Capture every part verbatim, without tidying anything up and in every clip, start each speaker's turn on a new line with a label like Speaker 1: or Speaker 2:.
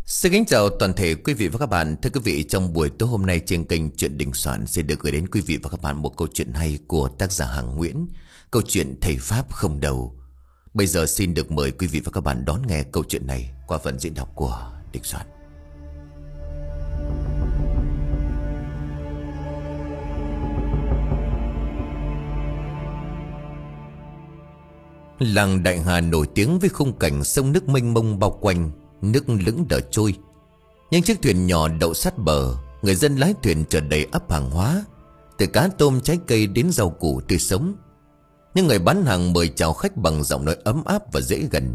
Speaker 1: Xin kính chào toàn thể quý vị và các bạn. Thưa quý vị, trong buổi tối hôm nay trên kênh Chuyện Đình Soạn sẽ được gửi đến quý vị và các bạn một câu chuyện hay của tác giả Hằng Nguyễn. Câu chuyện Thầy Pháp Không Đầu. Bây giờ xin được mời quý vị và các bạn đón nghe câu chuyện này qua phần diễn đọc của Đình Soạn. Làng Đại Hà nổi tiếng với khung cảnh sông nước mênh mông bao quanh, nước lững đờ trôi. Những chiếc thuyền nhỏ đậu sát bờ, người dân lái thuyền chở đầy ắp hàng hóa, từ cá tôm trái cây đến rau củ tươi sống. Những người bán hàng mời chào khách bằng giọng nói ấm áp và dễ gần.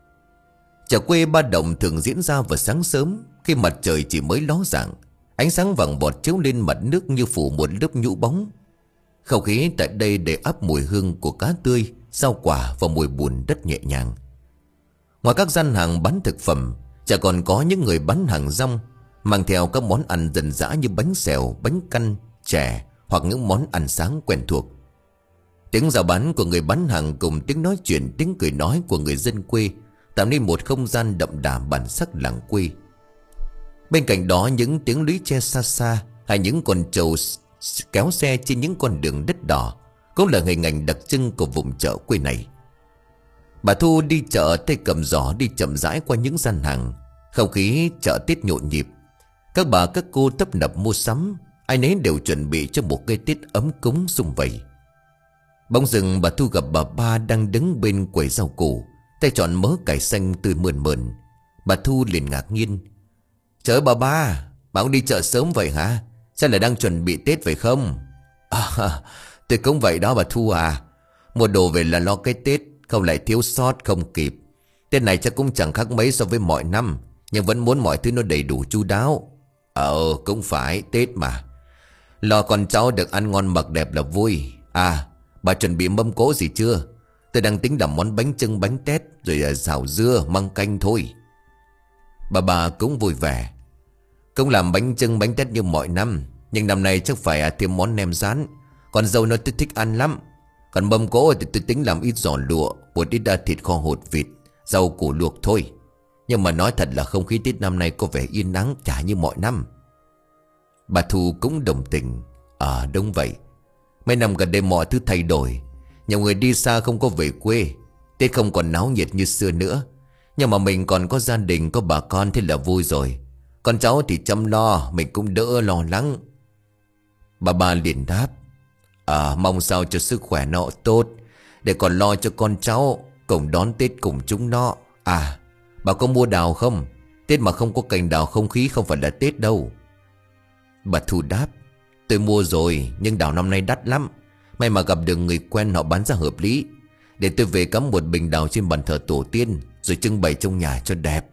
Speaker 1: Chợ quê Ba Động thường diễn ra vào sáng sớm, khi mặt trời chỉ mới ló dạng, ánh sáng vàng bọt chiếu lên mặt nước như phủ một lớp nhũ bóng. Không khí tại đây đầy ắp mùi hương của cá tươi, rau quả và mùi bùn đất nhẹ nhàng. Ngoài các gian hàng bán thực phẩm, chả còn có những người bán hàng rong, mang theo các món ăn dân dã như bánh xèo, bánh căn, chè hoặc những món ăn sáng quen thuộc. Tiếng rao bán của người bán hàng cùng tiếng nói chuyện, tiếng cười nói của người dân quê tạo nên một không gian đậm đà bản sắc làng quê. Bên cạnh đó, những tiếng lũy tre xa xa hay những con trâu kéo xe trên những con đường đất đỏ cũng là hình ảnh đặc trưng của vùng chợ quê này. Bà Thu đi chợ tay cầm giỏ đi chậm rãi qua những gian hàng. Không khí chợ Tết nhộn nhịp. Các bà các cô tấp nập mua sắm, ai nấy đều chuẩn bị cho một cái Tết ấm cúng sum vầy. Bỗng dưng bà Thu gặp bà Ba đang đứng bên quầy rau củ, tay tròn mớ cải xanh tươi mượn mượn. Bà Thu liền ngạc nhiên: "Trời ơi bà Ba, bà cũng đi chợ sớm vậy hả? Sao lại đang chuẩn bị Tết vậy không?" "À, tôi cũng vậy đó bà Thu à. Mua đồ về là lo cái Tết, không lại thiếu sót không kịp. Tết này chắc cũng chẳng khác mấy so với mọi năm, nhưng vẫn muốn mọi thứ nó đầy đủ chu đáo." "Ờ cũng phải, Tết mà. Lo con cháu được ăn ngon mặc đẹp là vui. À, bà chuẩn bị mâm cỗ gì chưa? Tôi đang tính làm món bánh chưng bánh tét, rồi xào dưa măng canh thôi." Bà bà cũng vui vẻ: "Cũng làm bánh chưng bánh tét như mọi năm, nhưng năm nay chắc phải thêm món nem rán. Con dâu nó thích thích ăn lắm. Còn mâm cỗ thì tôi tính làm ít giò lụa, một ít thịt kho hột vịt, rau củ luộc thôi. Nhưng mà nói thật là không khí Tết năm nay có vẻ yên ắng chả như mọi năm." Bà Thu cũng đồng tình: "À đúng vậy. Mấy năm gần đây mọi thứ thay đổi. Nhiều người đi xa không có về quê, Tết không còn náo nhiệt như xưa nữa. Nhưng mà mình còn có gia đình, có bà con thế là vui rồi. Con cháu thì chăm lo, mình cũng đỡ lo lắng." Bà Ba liền đáp: "À mong sao cho sức khỏe nó tốt, để còn lo cho con cháu cùng đón Tết cùng chúng nó. À bà có mua đào không? Tết mà không có cành đào không khí không phải là Tết đâu." Bà Thu đáp: "Tôi mua rồi, nhưng đào năm nay đắt lắm. May mà gặp được người quen họ bán giá hợp lý. Để tôi về cắm một bình đào trên bàn thờ tổ tiên, rồi trưng bày trong nhà cho đẹp."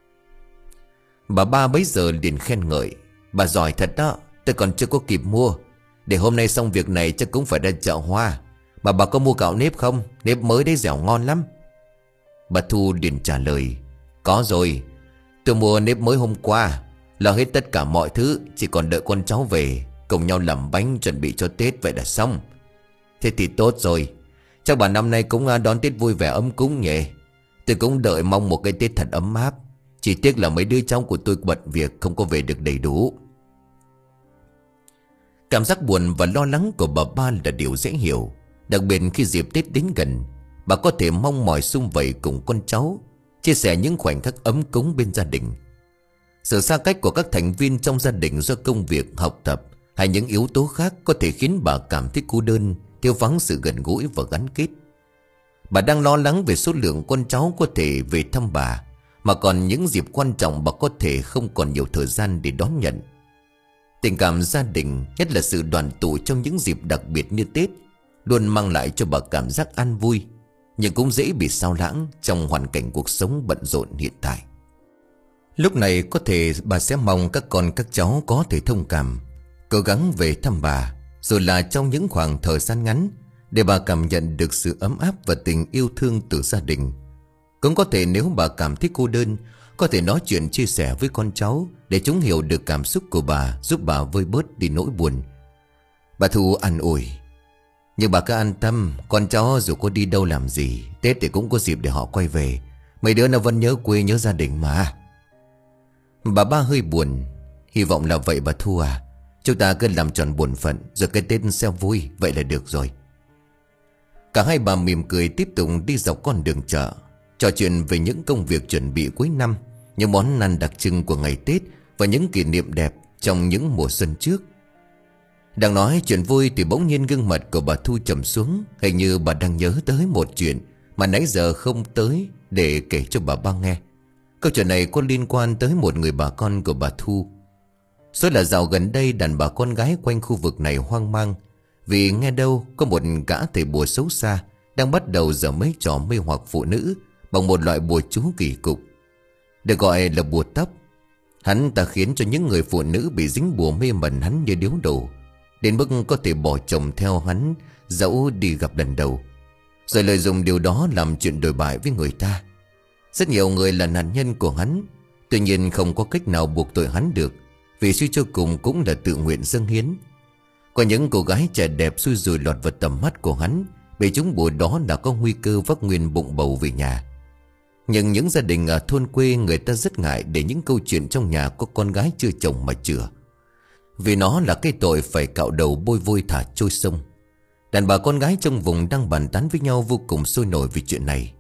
Speaker 1: Bà Ba bấy giờ liền khen ngợi: "Bà giỏi thật đó, tôi còn chưa có kịp mua. Để hôm nay xong việc này chắc cũng phải ra chợ hoa. Bà bà có mua gạo nếp không? Nếp mới đấy dẻo ngon lắm." Bà Thu liền trả lời: "Có rồi, tôi mua nếp mới hôm qua. Lo hết tất cả mọi thứ, chỉ còn đợi con cháu về, cùng nhau làm bánh chuẩn bị cho Tết vậy là xong." "Thế thì tốt rồi. Chắc bà năm nay cũng đón Tết vui vẻ ấm cúng nhỉ. Tôi cũng đợi mong một cái Tết thật ấm áp. Chỉ tiếc là mấy đứa cháu của tôi bận việc không có về được đầy đủ." Cảm giác buồn và lo lắng của bà Ba là điều dễ hiểu. Đặc biệt khi dịp Tết đến gần, bà có thể mong mỏi sum vầy cùng con cháu, chia sẻ những khoảnh khắc ấm cúng bên gia đình. Sự xa cách của các thành viên trong gia đình do công việc, học tập hay những yếu tố khác có thể khiến bà cảm thấy cô đơn, thiếu vắng sự gần gũi và gắn kết. Bà đang lo lắng về số lượng con cháu có thể về thăm bà, mà còn những dịp quan trọng bà có thể không còn nhiều thời gian để đón nhận. Tình cảm gia đình, nhất là sự đoàn tụ trong những dịp đặc biệt như Tết, luôn mang lại cho bà cảm giác an vui, nhưng cũng dễ bị sao lãng trong hoàn cảnh cuộc sống bận rộn hiện tại. Lúc này có thể bà sẽ mong các con các cháu có thể thông cảm, cố gắng về thăm bà, rồi là trong những khoảng thời gian ngắn, để bà cảm nhận được sự ấm áp và tình yêu thương từ gia đình. Cũng có thể nếu bà cảm thấy cô đơn, có thể nói chuyện chia sẻ với con cháu để chúng hiểu được cảm xúc của bà, giúp bà vơi bớt đi nỗi buồn. Bà Thu an ủi: "Nhưng bà cứ an tâm, con cháu dù có đi đâu làm gì, Tết thì cũng có dịp để họ quay về. Mấy đứa nó vẫn nhớ quê nhớ gia đình mà." Bà ba hơi buồn. Hy vọng là vậy bà Thu à. Chúng ta cứ làm tròn bổn phận, rồi cái Tết sẽ vui, vậy là được rồi. Cả hai bà mỉm cười tiếp tục đi dọc con đường chợ, trò chuyện về những công việc chuẩn bị cuối năm, những món ăn đặc trưng của ngày Tết và những kỷ niệm đẹp trong những mùa xuân trước. Đang nói chuyện vui thì bỗng nhiên gương mặt của bà Thu trầm xuống. Hình như bà đang nhớ tới một chuyện mà nãy giờ không tới để kể cho bà ba nghe. Câu chuyện này có liên quan tới một người bà con của bà Thu. Số là dạo gần đây đàn bà con gái quanh khu vực này hoang mang, vì nghe đâu có một gã thầy bùa xấu xa đang bắt đầu giở mấy trò mê hoặc phụ nữ bằng một loại bùa chú kỳ cục, được gọi là bùa tóc. Hắn ta khiến cho những người phụ nữ bị dính bùa mê mẩn hắn như điếu đổ, đến mức có thể bỏ chồng theo hắn dẫu đi gặp lần đầu, rồi lợi dụng điều đó làm chuyện đồi bại với người ta. Rất nhiều người là nạn nhân của hắn. Tuy nhiên không có cách nào buộc tội hắn được, vì suy cho cùng cũng là tự nguyện dâng hiến. Có những cô gái trẻ đẹp xui rủi lọt vào tầm mắt của hắn, bị chúng bùa đó là có nguy cơ vác nguyên bụng bầu về nhà. Nhưng những gia đình ở thôn quê, người ta rất ngại để những câu chuyện trong nhà có con gái chưa chồng mà chữa, vì nó là cái tội phải cạo đầu bôi vôi thả trôi sông. Đàn bà con gái trong vùng đang bàn tán với nhau vô cùng sôi nổi vì chuyện này.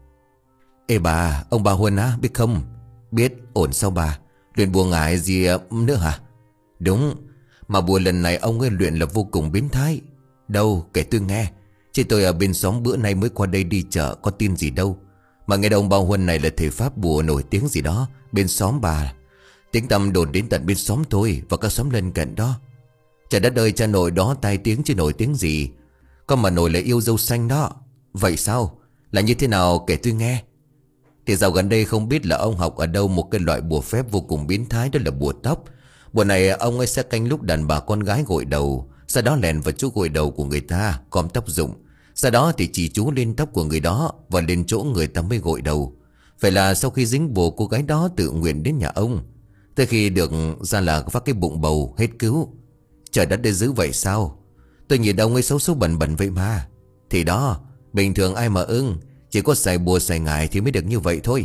Speaker 1: Ê bà, ông bà Huân á, biết không? Biết, ổn sao bà? Luyện bùa ngải gì nữa hả? Đúng, mà bùa lần này ông ấy luyện là vô cùng biến thái. Đâu, kể tôi nghe. Chị tôi ở bên xóm bữa nay mới qua đây đi chợ, có tin gì đâu. Mà nghe ông bà Huân này là thầy pháp bùa nổi tiếng gì đó bên xóm bà. Tiếng tăm đồn đến tận bên xóm tôi và các xóm lân cận đó. Trời đất ơi, cha nội đó tai tiếng chứ nổi tiếng gì. Con mà nổi là yêu dâu xanh đó. Vậy sao? Là như thế nào kể tôi nghe. Thì dạo gần đây không biết là ông học ở đâu một cái loại bùa phép vô cùng biến thái, đó là bùa tóc. Bùa này ông ấy sẽ canh lúc đàn bà con gái gội đầu, sau đó lèn vào chỗ gội đầu của người ta, gom tóc dụng. Sau đó thì chỉ chú lên tóc của người đó và lên chỗ người ta mới gội đầu. Phải là sau khi dính bùa, cô gái đó tự nguyện đến nhà ông. Tới khi được ra là phát cái bụng bầu hết cứu. Trời đất để giữ vậy sao? Tôi nhìn ông ấy xấu xấu bẩn bẩn vậy mà. Thì đó, bình thường ai mà ưng, chỉ có xài bùa xài ngải thì mới được như vậy thôi.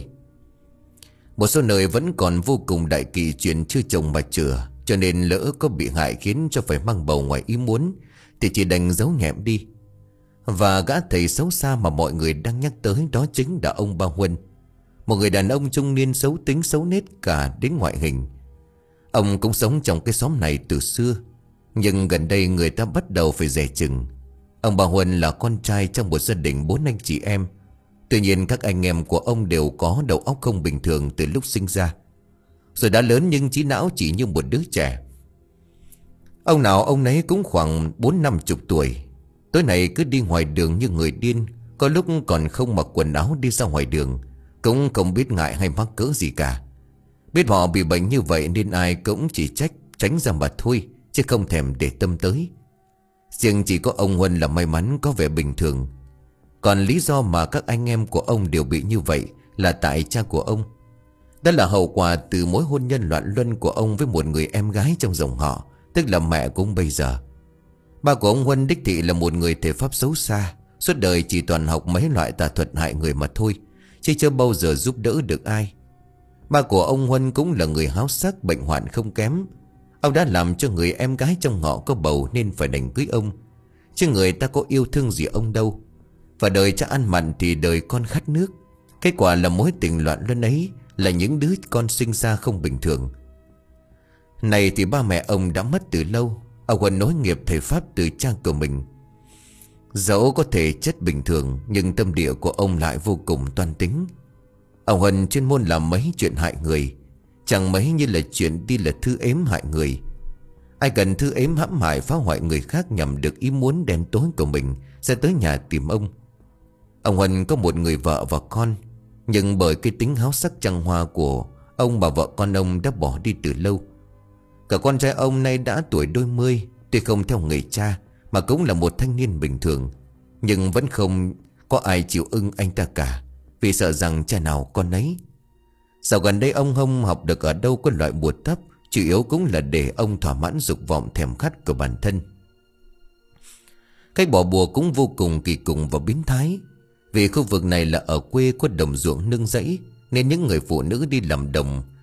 Speaker 1: Một số nơi vẫn còn vô cùng đại kỵ chuyện chưa chồng mà chữa, cho nên lỡ có bị hại khiến cho phải mang bầu ngoài ý muốn thì chỉ đành giấu nhẹm đi. Và gã thầy xấu xa mà mọi người đang nhắc tới đó chính là ông Ba Huân, một người đàn ông trung niên xấu tính xấu nết cả đến ngoại hình. Ông cũng sống trong cái xóm này từ xưa, nhưng gần đây người ta bắt đầu phải dè chừng. Ông Ba Huân là con trai trong một gia đình bốn anh chị em. Tuy nhiên các anh em của ông đều có đầu óc không bình thường từ lúc sinh ra, rồi đã lớn nhưng trí não chỉ như một đứa trẻ. Ông nào ông nấy cũng khoảng bốn năm chục tuổi. Tối nay cứ đi ngoài đường như người điên, có lúc còn không mặc quần áo đi ra ngoài đường, cũng không biết ngại hay mắc cỡ gì cả. Biết họ bị bệnh như vậy nên ai cũng chỉ trách tránh ra mà thôi, chứ không thèm để tâm tới. Riêng chỉ có ông Huân là may mắn có vẻ bình thường. Còn lý do mà các anh em của ông đều bị như vậy là tại cha của ông. Đó là hậu quả từ mối hôn nhân loạn luân của ông với một người em gái trong dòng họ, tức là mẹ của ông bây giờ. Ba của ông Huân đích thị là một người thể pháp xấu xa, suốt đời chỉ toàn học mấy loại tà thuật hại người mà thôi, chứ chưa bao giờ giúp đỡ được ai. Ba của ông Huân cũng là người háo sắc, bệnh hoạn không kém. Ông đã làm cho người em gái trong họ có bầu nên phải đành cưới ông, chứ người ta có yêu thương gì ông đâu. Và đời cha ăn mặn thì đời con khát nước. Kết quả là mối tình loạn luân ấy là những đứa con sinh ra không bình thường. Này thì ba mẹ ông đã mất từ lâu. Ông Huân nối nghiệp thầy pháp từ cha của mình. Dẫu có thể chất bình thường, nhưng tâm địa của ông lại vô cùng toan tính. Ông Huân chuyên môn làm mấy chuyện hại người, chẳng mấy như là chuyện đi là thư ếm hại người. Ai cần thư ếm hãm hại phá hoại người khác nhằm được ý muốn đen tối của mình sẽ tới nhà tìm ông. Ông Huân có một người vợ và con, nhưng bởi cái tính háo sắc trăng hoa của ông mà vợ con ông đã bỏ đi từ lâu. Cả con trai ông nay đã tuổi đôi mươi, tuy không theo nghề cha mà cũng là một thanh niên bình thường, nhưng vẫn không có ai chịu ưng anh ta cả, vì sợ rằng cha nào con nấy. Dạo gần đây ông không học được ở đâu có loại bùa tóc, chủ yếu cũng là để ông thỏa mãn dục vọng thèm khát của bản thân. Cách bỏ bùa cũng vô cùng kỳ cục và biến thái. Vì khu vực này là ở quê có đồng ruộng nương rẫy, nên những người phụ nữ đi làm đồng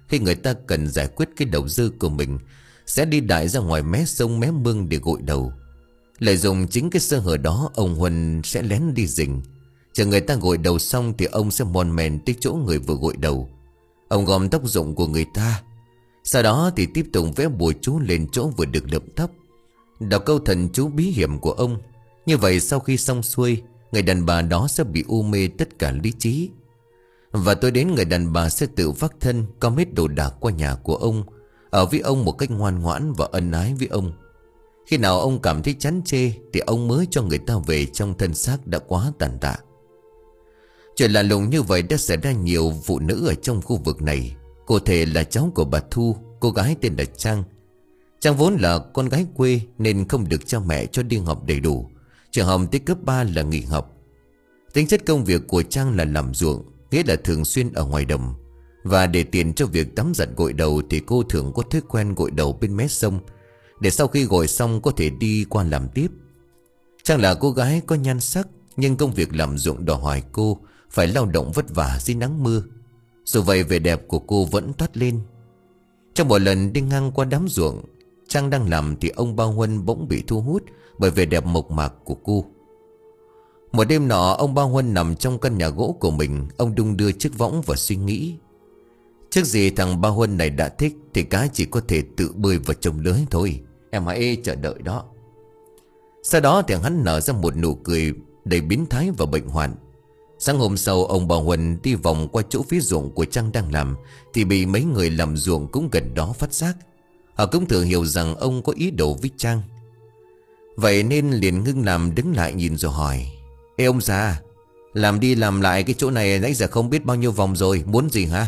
Speaker 1: khi người ta cần giải quyết cái đầu dư của mình, sẽ đi đại ra ngoài mé sông mé mương để gội đầu. Lợi dụng chính cái sơ hở đó, ông Huân sẽ lén đi rình. Chờ người ta gội đầu xong thì ông sẽ mon men tới chỗ người vừa gội đầu. Ông gom tóc rụng của người ta, sau đó thì tiếp tục vẽ bùa chú lên chỗ vừa được lượm tóc, đọc câu thần chú bí hiểm của ông. Như vậy sau khi xong xuôi, người đàn bà đó sẽ bị u mê tất cả lý trí. Và tối đến người đàn bà sẽ tự vác thân com hết đồ đạc qua nhà của ông, ở với ông một cách ngoan ngoãn và ân ái với ông. Khi nào ông cảm thấy chán chê thì ông mới cho người ta về trong thân xác đã quá tàn tạ. Chuyện lạ lùng như vậy đã xảy ra nhiều phụ nữ ở trong khu vực này. Cụ thể là cháu của bà Thu, cô gái tên là Trang. Trang vốn là con gái quê nên không được cha mẹ cho đi học đầy đủ. Trường học tới cấp ba là nghỉ học. Tính chất công việc của Trang là làm ruộng, nghĩa là thường xuyên ở ngoài đồng. Và để tiền cho việc tắm giặt gội đầu thì cô thường có thói quen gội đầu bên mé sông, để sau khi gội xong có thể đi qua làm tiếp. Trang là cô gái có nhan sắc, nhưng công việc làm ruộng đòi hỏi cô phải lao động vất vả dưới nắng mưa. Dù vậy vẻ đẹp của cô vẫn toát lên. Trong một lần đi ngang qua đám ruộng Trang đang làm thì ông Ba Huân bỗng bị thu hút bởi vẻ đẹp mộc mạc của cô. Một đêm nọ, ông Ba Huân nằm trong căn nhà gỗ của mình. Ông đung đưa chiếc võng và suy nghĩ. Trước gì thằng Ba Huân này đã thích thì cá chỉ có thể tự bơi vào trong lưới thôi. Em hãy chờ đợi đó. Sau đó thì hắn nở ra một nụ cười đầy biến thái và bệnh hoạn. Sáng hôm sau, ông Ba Huân đi vòng qua chỗ phía ruộng của Trang đang làm thì bị mấy người làm ruộng cũng gần đó phát giác. Họ cũng tự hiểu rằng ông có ý đồ với Trang. Vậy nên liền ngưng làm, đứng lại nhìn rồi hỏi: Ê ông già, làm đi làm lại cái chỗ này nãy giờ không biết bao nhiêu vòng rồi, muốn gì hả?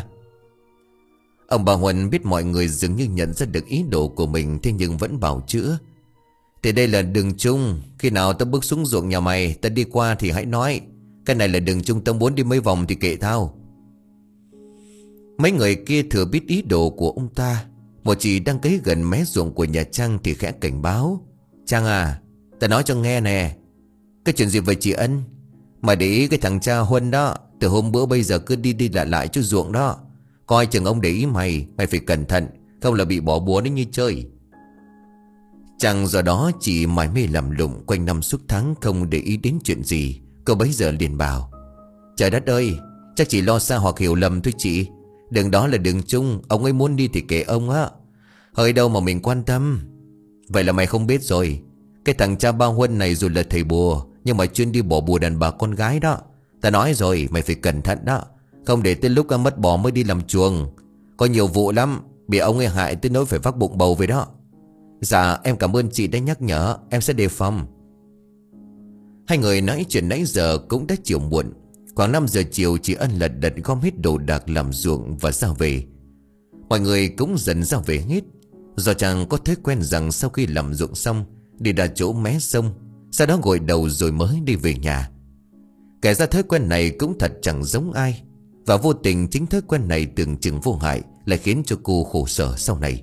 Speaker 1: Ông Ba Huân biết mọi người dường như nhận ra được ý đồ của mình, thế nhưng vẫn bảo chữa: Thì đây là đường chung, khi nào tao bước xuống ruộng nhà mày, tao đi qua thì hãy nói. Cái này là đường chung, tao muốn đi mấy vòng thì kệ tao. Mấy người kia thừa biết ý đồ của ông ta. Một chị đang cấy gần mé ruộng của nhà Trang thì khẽ cảnh báo: Trang à, tao nói cho nghe nè. Cái chuyện gì vậy chị Ân? Mà để ý cái thằng cha Huân đó, từ hôm bữa bây giờ cứ đi đi lại lại chỗ ruộng đó. Coi chừng ông để ý mày, mày phải cẩn thận, không là bị bỏ búa đến như chơi. Trang do đó chỉ mải mê làm lụng quanh năm suốt tháng, không để ý đến chuyện gì. Cô bấy giờ liền bảo: Trời đất ơi, chắc chỉ lo xa hoặc hiểu lầm thôi chị. Đường đó là đường chung, ông ấy muốn đi thì kệ ông á. Hơi đâu mà mình quan tâm. Vậy là mày không biết rồi. Cái thằng cha Ba Huân này dù là thầy bùa, nhưng mà chuyên đi bỏ bùa đàn bà con gái đó. Ta nói rồi, mày phải cẩn thận đó. Không để tới lúc mất bò mới đi làm chuồng. Có nhiều vụ lắm, bị ông ấy hại tới nỗi phải vác bụng bầu về đó. Dạ em cảm ơn chị đã nhắc nhở, em sẽ đề phòng. Hai người nói chuyện nãy giờ cũng đã chiều muộn. Khoảng năm giờ chiều, chị Ân lật đật gom hết đồ đạc làm ruộng và ra về. Mọi người cũng dần ra về hết. Do chàng có thói quen rằng sau khi làm ruộng xong đi ra chỗ mé sông, sau đó gội đầu rồi mới đi về nhà. Kể ra thói quen này cũng thật chẳng giống ai. Và vô tình chính thói quen này tưởng chừng vô hại lại khiến cho cô khổ sở sau này.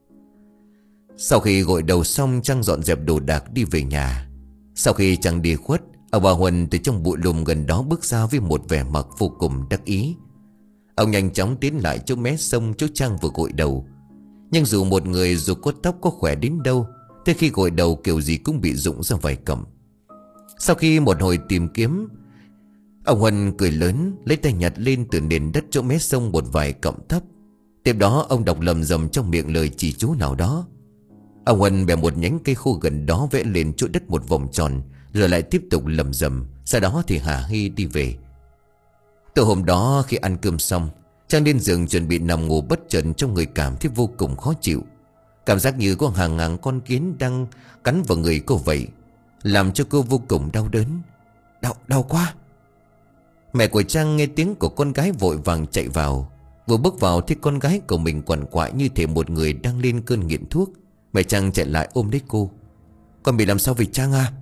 Speaker 1: Sau khi gội đầu xong, Trang dọn dẹp đồ đạc đi về nhà. Sau khi Trang đi khuất, ông Ba Huân từ trong bụi lùm gần đó bước ra với một vẻ mặt vô cùng đắc ý. Ông nhanh chóng tiến lại chỗ mé sông chỗ Trang vừa gội đầu. Nhưng dù một người dù có tóc có khỏe đến đâu, tới khi gội đầu kiểu gì cũng bị rụng ra vài cọng. Sau khi một hồi tìm kiếm, ông Huân cười lớn, lấy tay nhặt lên từ nền đất chỗ mé sông một vài cọng tóc. Tiếp đó ông đọc lầm rầm trong miệng lời chỉ chú nào đó. Ông Huân bẻ một nhánh cây khô gần đó vẽ lên chỗ đất một vòng tròn, rồi lại tiếp tục lầm rầm. Sau đó thì hả hê đi về. Từ hôm đó khi ăn cơm xong, Trang lên giường chuẩn bị nằm ngủ, bất chợt trong người cảm thấy vô cùng khó chịu. Cảm giác như có hàng ngàn con kiến đang cắn vào người cô vậy, làm cho cô vô cùng đau đớn. Đau, đau quá. Mẹ của Trang nghe tiếng của con gái vội vàng chạy vào. Vừa bước vào thì con gái của mình quằn quại như thể một người đang lên cơn nghiện thuốc. Mẹ Trang chạy lại ôm lấy cô. Con bị làm sao vậy Trang à?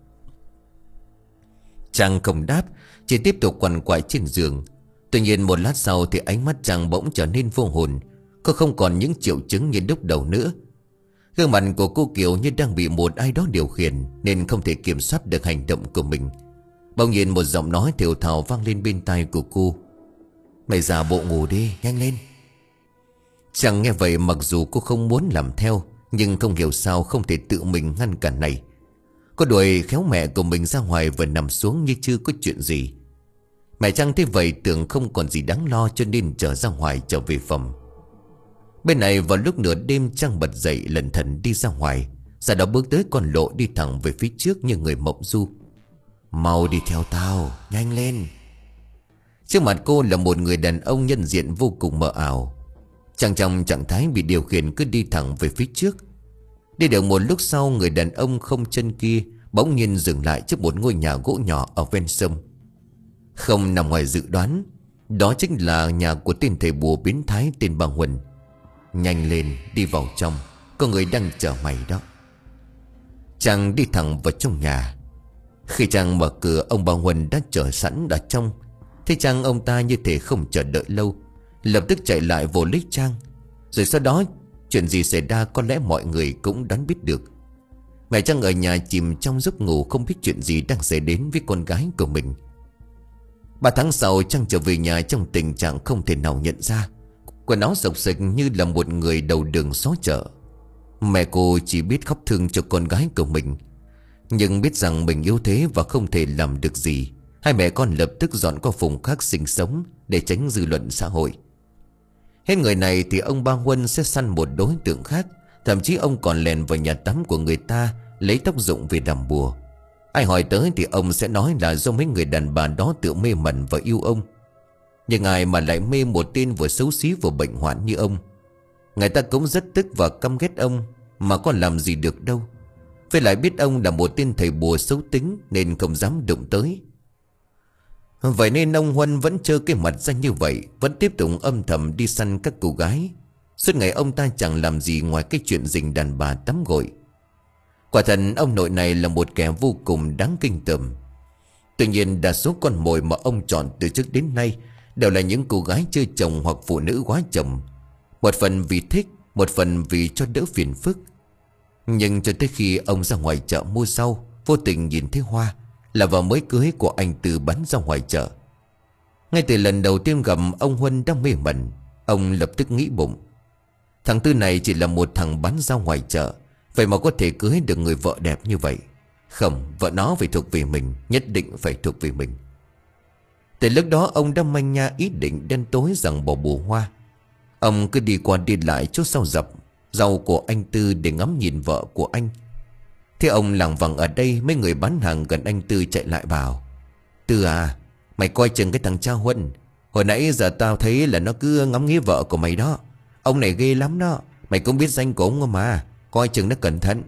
Speaker 1: Trang không đáp, chỉ tiếp tục quằn quại trên giường. Tuy nhiên một lát sau thì ánh mắt Trang bỗng trở nên vô hồn. Cô không còn những triệu chứng như lúc đầu nữa. Gương mặt của cô kiểu như đang bị một ai đó điều khiển, nên không thể kiểm soát được hành động của mình. Bỗng nhiên một giọng nói thều thào vang lên bên tai của cô: Mày giả bộ ngủ đi, nhanh lên. Chàng nghe vậy mặc dù cô không muốn làm theo, nhưng không hiểu sao không thể tự mình ngăn cản này. Cô đuổi khéo mẹ của mình ra ngoài và nằm xuống như chưa có chuyện gì. Mẹ Trang thấy vậy tưởng không còn gì đáng lo, cho nên trở ra ngoài trở về phòng. Bên này vào lúc nửa đêm, Trang bật dậy lẩn thẩn đi ra ngoài. Sau đó bước tới con lộ đi thẳng về phía trước như người mộng du. Mau đi theo tao, nhanh lên. Trước mặt cô là một người đàn ông nhân diện vô cùng mờ ảo. Trang trong trạng thái bị điều khiển cứ đi thẳng về phía trước. Đi được một lúc sau, người đàn ông không chân kia bỗng nhiên dừng lại trước một ngôi nhà gỗ nhỏ ở ven sông. Không nằm ngoài dự đoán, đó chính là nhà của tên thầy bùa biến thái tên bà Huân. Nhanh lên, đi vào trong, có người đang chờ mày đó. Chàng đi thẳng vào trong nhà. Khi chàng mở cửa, ông bà Huân đã chờ sẵn ở trong. Thế chàng ông ta như thể không chờ đợi lâu, lập tức chạy lại vồ lấy Trang. Rồi sau đó chuyện gì xảy ra có lẽ mọi người cũng đoán biết được. Mẹ Trang ở nhà chìm trong giấc ngủ, không biết chuyện gì đang xảy đến với con gái của mình. Ba tháng sau, Trang trở về nhà trong tình trạng không thể nào nhận ra. Quần áo xộc xệch như là một người đầu đường xó chợ. Mẹ cô chỉ biết khóc thương cho con gái của mình, nhưng biết rằng mình yếu thế và không thể làm được gì. Hai mẹ con lập tức dọn qua vùng khác sinh sống để tránh dư luận xã hội. Hết người này thì ông Ba Huân sẽ săn một đối tượng khác. Thậm chí ông còn lèn vào nhà tắm của người ta lấy tóc dụng về làm bùa. Ai hỏi tới thì ông sẽ nói là do mấy người đàn bà đó tự mê mẩn và yêu ông. Nhưng ai mà lại mê một tên vừa xấu xí vừa bệnh hoạn như ông. Người ta cũng rất tức và căm ghét ông, mà có làm gì được đâu. Với lại biết ông là một tên thầy bùa xấu tính nên không dám đụng tới. Vậy nên ông Huân vẫn trơ cái mặt ra như vậy, vẫn tiếp tục âm thầm đi săn các cô gái. Suốt ngày ông ta chẳng làm gì ngoài cái chuyện rình đàn bà tắm gội. Quả thật ông nội này là một kẻ vô cùng đáng kinh tởm. Tuy nhiên đa số con mồi mà ông chọn từ trước đến nay đều là những cô gái chưa chồng hoặc phụ nữ quá chồng. Một phần vì thích, một phần vì cho đỡ phiền phức. Nhưng cho tới khi ông ra ngoài chợ mua rau, vô tình nhìn thấy Hoa, là vợ mới cưới của anh Tư, bán ra ngoài chợ. Ngay từ lần đầu tiên gặp, ông Huân đang mê mẩn. Ông lập tức nghĩ bụng, thằng Tư này chỉ là một thằng bán rau ngoài chợ, vậy mà có thể cưới được người vợ đẹp như vậy. Không, vợ nó phải thuộc về mình, nhất định phải thuộc về mình. Từ lúc đó ông đã manh nha ý định đen tối rằng bỏ bùa Hoa. Ông cứ đi qua đi lại chỗ sau dập rau của anh Tư để ngắm nhìn vợ của anh. Thế ông lảng vảng ở đây, mấy người bán hàng gần anh Tư chạy lại bảo: Tư à, mày coi chừng cái thằng cha Huân. Hồi nãy giờ tao thấy là nó cứ ngắm nghía vợ của mày đó. Ông này ghê lắm đó. Mày cũng biết danh của ông mà, coi chừng nó cẩn thận.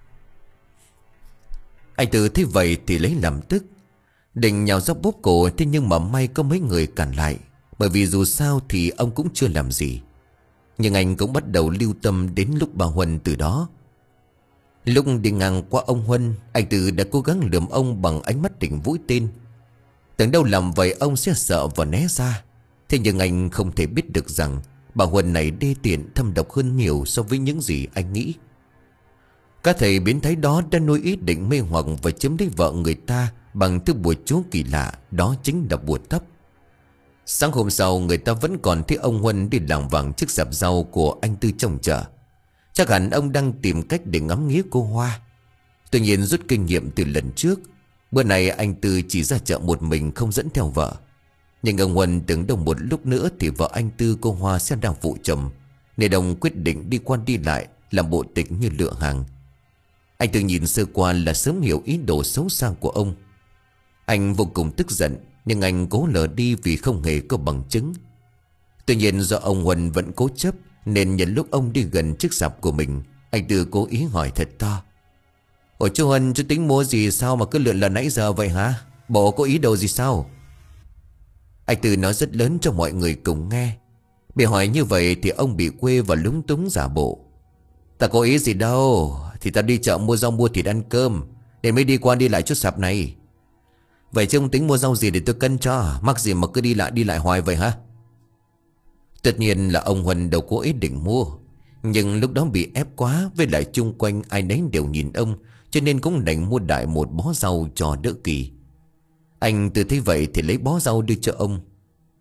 Speaker 1: Anh Tư thấy vậy thì lấy làm tức, định nhào ra bóp cổ. Thế nhưng mà may có mấy người cản lại, bởi vì dù sao thì ông cũng chưa làm gì. Nhưng anh cũng bắt đầu lưu tâm đến lúc bà Huân từ đó. Lúc đi ngang qua ông Huân, anh Tư đã cố gắng lườm ông bằng ánh mắt định mũi tên. Tưởng đâu làm vậy ông sẽ sợ và né ra. Thế nhưng anh không thể biết được rằng bà Huân này đê tiện thâm độc hơn nhiều so với những gì anh nghĩ. Các thầy biến thái đó đã nuôi ý định mê hoặc và chiếm lấy vợ người ta bằng thứ bùa chú kỳ lạ, đó chính là bùa tấp. Sáng hôm sau, người ta vẫn còn thấy ông Huân đi lảng vảng trước sạp rau của anh Tư trong chợ. Chắc hẳn ông đang tìm cách để ngắm nghía cô Hoa. Tuy nhiên rút kinh nghiệm từ lần trước, bữa này anh Tư chỉ ra chợ một mình, không dẫn theo vợ. Nhưng ông Huân tưởng đâu một lúc nữa thì vợ anh Tư, cô Hoa sẽ đang phụ chồng, nên ông quyết định đi qua đi lại làm bộ tịch như lựa hàng. Anh Tư nhìn sơ qua là sớm hiểu ý đồ xấu xa của ông. Anh vô cùng tức giận, nhưng anh cố lờ đi vì không hề có bằng chứng. Tuy nhiên do ông Huân vẫn cố chấp, nên nhân lúc ông đi gần chiếc sạp của mình, anh Tư cố ý hỏi thật to: Ủa chú Huân, chú tính mua gì sao mà cứ lượn lờ nãy giờ vậy hả? Bộ có ý đồ gì sao? Anh Tư nói rất lớn cho mọi người cùng nghe. Bị hỏi như vậy thì ông bị quê và lúng túng giả bộ: Ta có ý gì đâu, thì ta đi chợ mua rau mua thịt ăn cơm, nên mới đi qua đi lại chút sạp này. Vậy chứ ông tính mua rau gì để tôi cân cho, mắc gì mà cứ đi lại đi lại hoài vậy hả? Tất nhiên là ông Huân đâu có ý định mua, nhưng lúc đó bị ép quá, với lại chung quanh ai nấy đều nhìn ông, cho nên cũng đành mua đại một bó rau cho đỡ kỳ. Anh Tư thấy vậy thì lấy bó rau đưa cho ông.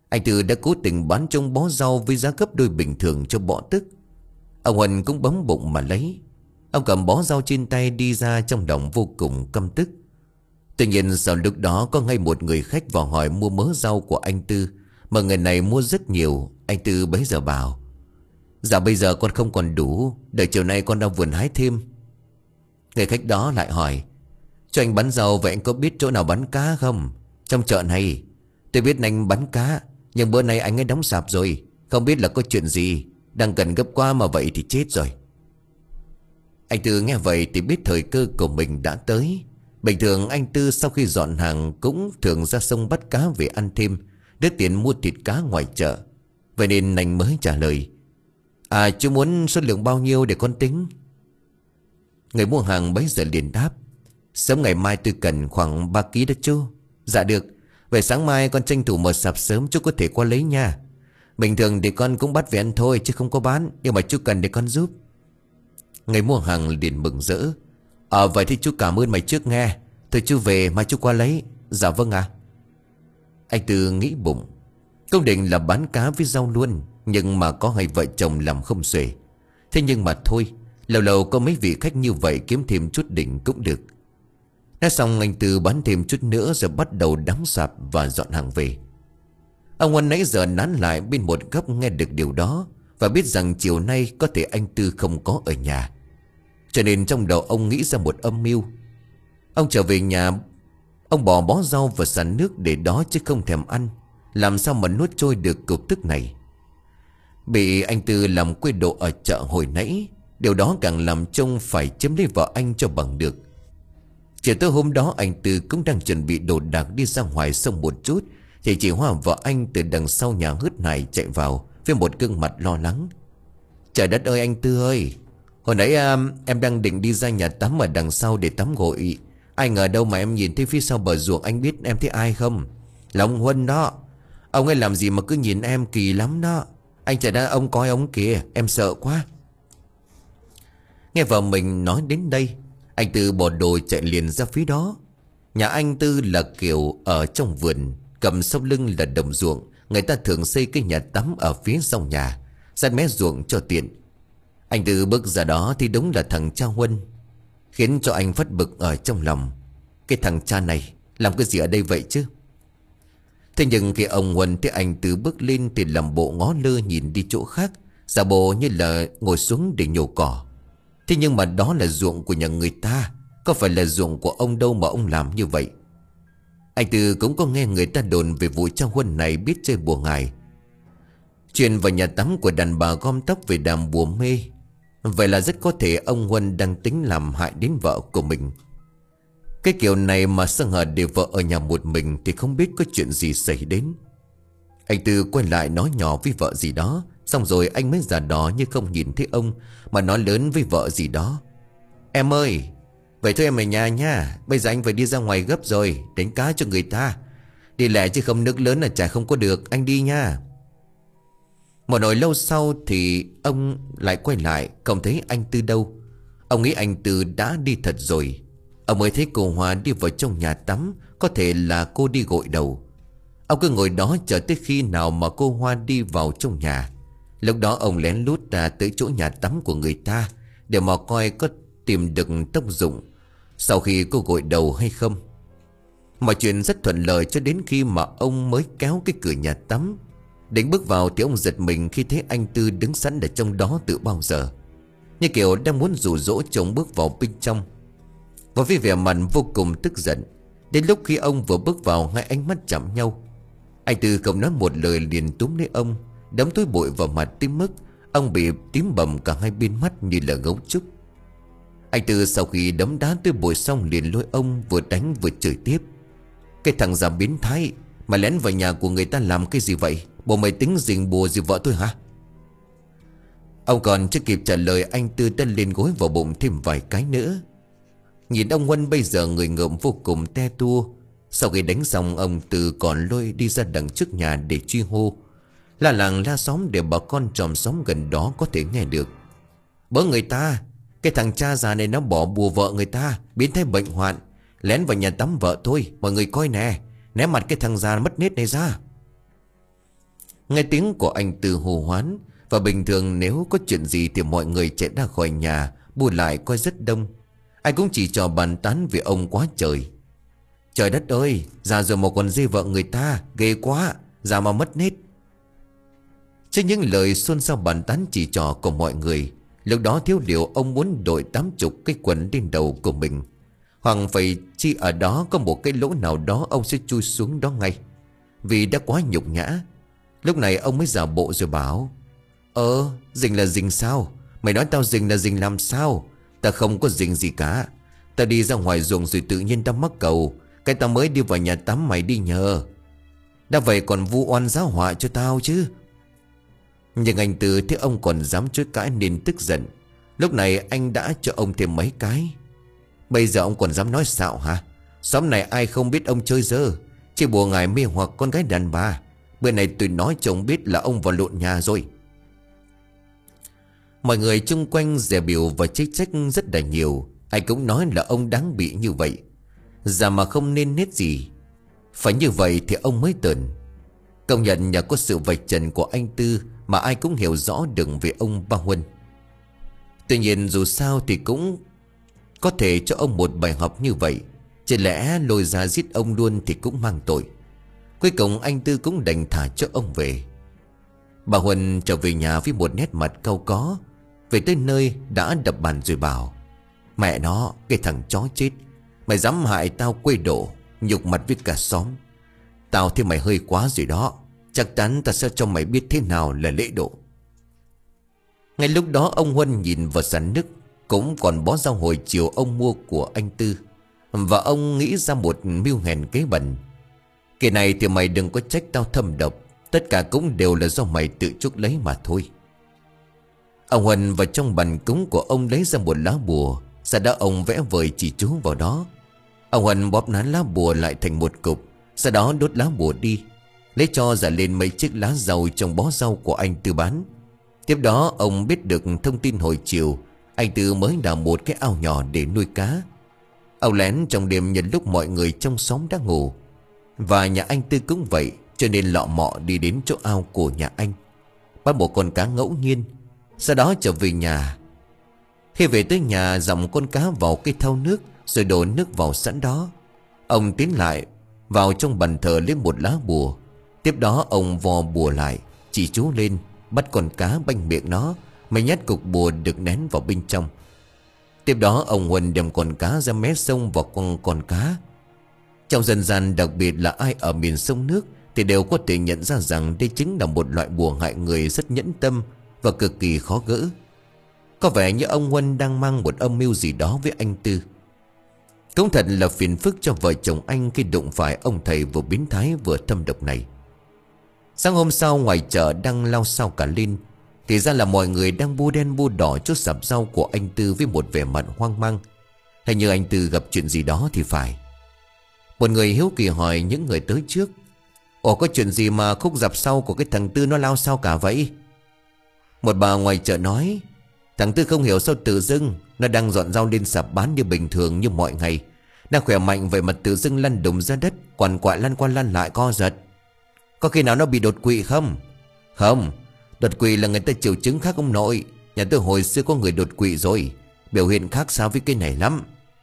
Speaker 1: Anh Tư đã cố tình bán trông bó rau với giá gấp đôi bình thường cho bỏ tức. Ông Huân cũng bấm bụng mà lấy. Ông cầm bó rau trên tay đi ra trong lòng vô cùng căm tức. Tuy nhiên sau lúc đó có ngay một người khách vào hỏi mua mớ rau của anh Tư, mà người này mua rất nhiều. Anh Tư bấy giờ bảo: "Dạ bây giờ con không còn đủ, đợi chiều nay con ra vườn hái thêm." Người khách đó lại hỏi: "Cho anh bán rau vậy anh có biết chỗ nào bán cá không? Trong chợ này tôi biết anh bán cá, nhưng bữa nay anh ấy đóng sạp rồi, không biết là có chuyện gì. Đang cần gấp quá mà vậy thì chết rồi." Anh Tư nghe vậy thì biết thời cơ của mình đã tới. Bình thường anh Tư sau khi dọn hàng cũng thường ra sông bắt cá về ăn thêm, đứt tiền mua thịt cá ngoài chợ. Vậy nên anh mới trả lời: "À chú muốn số lượng bao nhiêu để con tính?" Người mua hàng bấy giờ liền đáp: "Sớm ngày mai tôi cần khoảng ba ký đó chú." "Dạ được, vậy sáng mai con tranh thủ mở sạp sớm, chú có thể qua lấy nha. Bình thường thì con cũng bắt về ăn thôi chứ không có bán, nhưng mà chú cần để con giúp." Người mua hàng liền mừng rỡ: "Ờ vậy thì chú cảm ơn mày trước nghe. Thôi chú về mai chú qua lấy." "Dạ vâng ạ." Anh Tư nghĩ bụng, công định là bán cá với rau luôn, nhưng mà có hai vợ chồng làm không xuể. Thế nhưng mà thôi, lâu lâu có mấy vị khách như vậy kiếm thêm chút đỉnh cũng được. Nói xong anh Tư bán thêm chút nữa rồi bắt đầu đóng sạp và dọn hàng về. Ông Huân nãy giờ nán lại bên một góc nghe được điều đó và biết rằng chiều nay có thể anh Tư không có ở nhà, cho nên trong đầu ông nghĩ ra một âm mưu. Ông trở về nhà, ông bỏ bó rau vào sàn nước để đó chứ không thèm ăn. Làm sao mà nuốt trôi được cục tức này. Bị anh Tư làm quê độ ở chợ hồi nãy, điều đó càng làm trông phải chiếm lấy vợ anh cho bằng được. Chiều tối hôm đó anh Tư cũng đang chuẩn bị đồ đạc đi ra ngoài sông một chút, thì chị Hoa vợ anh từ đằng sau nhà hớt hải chạy vào với một gương mặt lo lắng: "Trời đất ơi anh Tư ơi, hồi nãy um, em đang định đi ra nhà tắm ở đằng sau để tắm gội. Ai ngờ đâu mà em nhìn thấy phía sau bờ ruộng. Anh biết em thấy ai không? Là ông Huân đó. Ông ấy làm gì mà cứ nhìn em kỳ lắm đó. Anh chạy ra ông coi ông kìa, em sợ quá." Nghe vợ mình nói đến đây, anh Tư bỏ đồ chạy liền ra phía đó. Nhà anh Tư là kiểu ở trong vườn, cầm sau lưng là đồng ruộng. Người ta thường xây cái nhà tắm ở phía sau nhà, sát mé ruộng cho tiện. Anh Tư bước ra đó thì đúng là thằng cha Huân, khiến cho anh phát bực ở trong lòng. Cái thằng cha này làm cái gì ở đây vậy chứ? Thế nhưng khi ông Huân thấy anh Tư bước lên thì làm bộ ngó lơ nhìn đi chỗ khác, giả bộ như là ngồi xuống để nhổ cỏ. Thế nhưng mà đó là ruộng của nhà người ta, có phải là ruộng của ông đâu mà ông làm như vậy. Anh Tư cũng có nghe người ta đồn về vụ cha Huân này biết chơi bùa ngải, truyền vào nhà tắm của đàn bà gom tóc về đàm bùa mê. Vậy là rất có thể ông Huân đang tính làm hại đến vợ của mình. Cái kiểu này mà sơ hở để vợ ở nhà một mình thì không biết có chuyện gì xảy đến. Anh Tư quay lại nói nhỏ với vợ gì đó, xong rồi anh mới giả đò như không nhìn thấy ông, mà nói lớn với vợ gì đó: "Em ơi, vậy thôi em ở nhà nha. Bây giờ anh phải đi ra ngoài gấp rồi, đánh cá cho người ta. Đi lẹ chứ không nước lớn là chả không có được. Anh đi nha." Một hồi lâu sau thì ông lại quay lại, không thấy anh Tư đâu. Ông nghĩ anh Tư đã đi thật rồi. Ông mới thấy cô Hoa đi vào trong nhà tắm, có thể là cô đi gội đầu. Ông cứ ngồi đó chờ tới khi nào mà cô Hoa đi vào trong nhà. Lúc đó ông lén lút ra tới chỗ nhà tắm của người ta để mà coi có tìm được tóc dụng sau khi cô gội đầu hay không. Mọi chuyện rất thuận lợi cho đến khi mà ông mới kéo cái cửa nhà tắm định bước vào thì ông giật mình khi thấy anh Tư đứng sẵn ở trong đó từ bao giờ, như kiểu đang muốn dụ dỗ chồng bước vào bên trong. Và với vẻ mặt vô cùng tức giận, đến lúc khi ông vừa bước vào, hai ánh mắt chạm nhau. Anh Tư không nói một lời liền túm lấy ông, đấm túi bụi vào mặt tím mức. Ông bị tím bầm cả hai bên mắt như là gấu trúc. Anh Tư sau khi đấm đá túi bụi xong liền lôi ông vừa đánh vừa chửi tiếp: "Cái thằng già biến thái, mà lén vào nhà của người ta làm cái gì vậy? Bộ mày tính rình bùa gì vợ tôi hả?" Ông còn chưa kịp trả lời, anh Tư đã lên gối vào bụng thêm vài cái nữa. Nhìn ông Huân bây giờ người ngợm vô cùng te tua. Sau khi đánh xong, ông Tư còn lôi đi ra đằng trước nhà để truy hô, la làng la xóm để bà con chòm xóm gần đó có thể nghe được: "Bớ người ta, cái thằng cha già này nó bỏ bùa vợ người ta, biến thái bệnh hoạn, lén vào nhà tắm vợ tôi. Mọi người coi nè, né mặt cái thằng già mất nết này ra." Nghe tiếng của anh Tư hô hoán. Và bình thường nếu có chuyện gì thì mọi người chạy ra khỏi nhà, bù lại coi rất đông. Ai cũng chỉ trò bàn tán vì ông quá trời. Trời đất ơi, già rồi mà còn dê vợ người ta, ghê quá, già mà mất nết. Trước những lời xôn xao bàn tán chỉ trò của mọi người, lúc đó thiếu điều ông muốn đội tám chục cái quần lên đầu của mình. Hoặc phải chi ở đó có một cái lỗ nào đó ông sẽ chui xuống đó ngay. Vì đã quá nhục nhã. Lúc này ông mới giả bộ rồi bảo: Ờ, rình là rình sao? Mày nói tao rình là rình làm sao? Ta không có rình gì cả. Ta đi ra ngoài ruộng rồi tự nhiên ta mắc cầu. Cái tao mới đi vào nhà tắm mày đi nhờ. Đã vậy còn vu oan giáo họa cho tao chứ. Nhưng anh Tư thấy ông còn dám chối cãi nên tức giận. Lúc này anh đã cho ông thêm mấy cái. Bây giờ ông còn dám nói xạo hả? Xóm này ai không biết ông chơi dơ. Chỉ bùa ngài mê hoặc con gái đàn bà. Bữa này tôi nói cho ông biết là ông vào lộn nhà rồi. Mọi người chung quanh dè biểu và trách trách rất là nhiều. Ai cũng nói là ông đáng bị như vậy. Già mà không nên nết gì. Phải như vậy thì ông mới tởn. Công nhận nhờ có sự vạch trần của anh Tư mà ai cũng hiểu rõ được về ông Ba Huân. Tuy nhiên dù sao thì cũng có thể cho ông một bài học như vậy. Chỉ lẽ lôi ra giết ông luôn thì cũng mang tội. Cuối cùng anh Tư cũng đành thả cho ông về. Bà Huân trở về nhà với một nét mặt cau có. Về tới nơi đã đập bàn rồi bảo: Mẹ nó, cái thằng chó chết, mày dám hại tao quê đổ, nhục mặt với cả xóm. Tao thấy mày hơi quá rồi đó. Chắc chắn ta sẽ cho mày biết thế nào là lễ độ. Ngay lúc đó ông Huân nhìn vào sàn nước, cũng còn bó rau hồi chiều ông mua của anh Tư. Và ông nghĩ ra một mưu hèn kế bẩn. Kỳ này thì mày đừng có trách tao thâm độc. Tất cả cũng đều là do mày tự chuốc lấy mà thôi. Ông Huân vào trong bàn cúng của ông lấy ra một lá bùa. Sau đó ông vẽ vời chỉ chú vào đó. Ông Huân bóp nát lá bùa lại thành một cục. Sau đó đốt lá bùa đi, lấy cho giả lên mấy chiếc lá dầu trong bó rau của anh Tư bán. Tiếp đó ông biết được thông tin hồi chiều anh Tư mới đào một cái ao nhỏ để nuôi cá. Ông lén trong đêm nhân lúc mọi người trong xóm đã ngủ. Và nhà anh Tư cũng vậy, cho nên lọ mọ đi đến chỗ ao của nhà anh, bắt một con cá ngẫu nhiên. Sau đó trở về nhà. Khi về tới nhà, dòng con cá vào cái thau nước rồi đổ nước vào sẵn đó. Ông tiến lại vào trong bàn thờ lấy một lá bùa. Tiếp đó ông vò bùa lại, chỉ chú lên, bắt con cá banh miệng nó, mấy nhát cục bùa được nén vào bên trong. Tiếp đó ông Huân đem con cá ra mé sông vào con con cá. Trong dân gian, đặc biệt là ai ở miền sông nước, thì đều có thể nhận ra rằng đây chính là một loại bùa hại người rất nhẫn tâm và cực kỳ khó gỡ. Có vẻ như ông Huân đang mang một âm mưu gì đó với anh Tư. Cũng thật là phiền phức cho vợ chồng anh khi đụng phải ông thầy vừa biến thái vừa thâm độc này. Sáng hôm sau, ngoài chợ đang lao sao cả lên, thì ra là mọi người đang bu đen bu đỏ chốt sạp rau của anh Tư với một vẻ mặt hoang mang. Hình như anh Tư gặp chuyện gì đó thì phải. Một người hiếu kỳ hỏi những người tới trước: Ồ, có chuyện gì mà khúc dạp sau của cái thằng Tư nó lao sao cả vậy? Một bà ngoài chợ nói: Thằng Tư không hiểu sao tự dưng nó đang dọn rau lên sạp bán như bình thường như mọi ngày, đang khỏe mạnh vậy mà tự dưng lăn đùng ra đất, quằn quại lăn qua lăn lại co giật. Có khi nào nó bị đột quỵ không? Không, đột quỵ là người ta triệu chứng khác ông nội. Nhà tôi hồi xưa có người đột quỵ rồi, biểu hiện khác sao với cái này lắm.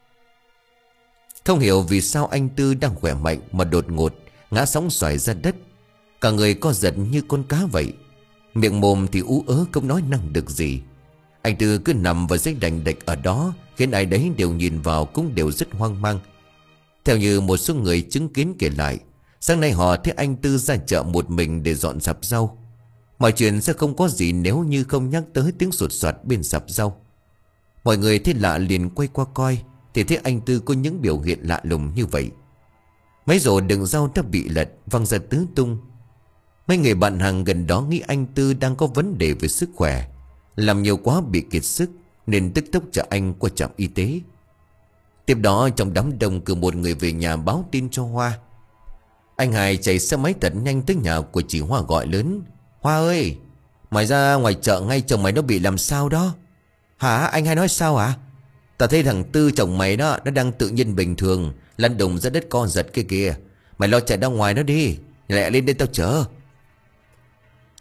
Speaker 1: Không hiểu vì sao anh Tư đang khỏe mạnh mà đột ngột ngã sóng xoài ra đất, cả người co giật như con cá vậy. Miệng mồm thì ú ớ không nói năng được gì. Anh Tư cứ nằm và giấy đành đạch ở đó, khiến ai đấy đều nhìn vào cũng đều rất hoang mang. Theo như một số người chứng kiến kể lại, sáng nay họ thấy anh Tư ra chợ một mình để dọn sạp rau. Mọi chuyện sẽ không có gì nếu như không nhắc tới tiếng sột soạt bên sạp rau. Mọi người thấy lạ liền quay qua coi, thì thấy anh Tư có những biểu hiện lạ lùng như vậy. Mấy rổ đựng rau đã bị lật văng ra tứ tung. Mấy người bạn hàng gần đó nghĩ anh Tư đang có vấn đề về sức khỏe, làm nhiều quá bị kiệt sức, nên tức tốc chở anh qua trạm y tế. Tiếp đó trong đám đông cử một người về nhà báo tin cho Hoa. Anh Hải chạy xe máy thật nhanh tới nhà của chị Hoa gọi lớn: Hoa ơi, mày ra ngoài chợ ngay, chồng mày nó bị làm sao đó. Hả? Anh Hải nói sao hả? Tao thấy thằng Tư chồng mày đó, nó đang tự nhiên bình thường, lăn đùng ra đất co giật kia kìa. Mày lo chạy ra ngoài nó đi, lẹ lên đây tao chở.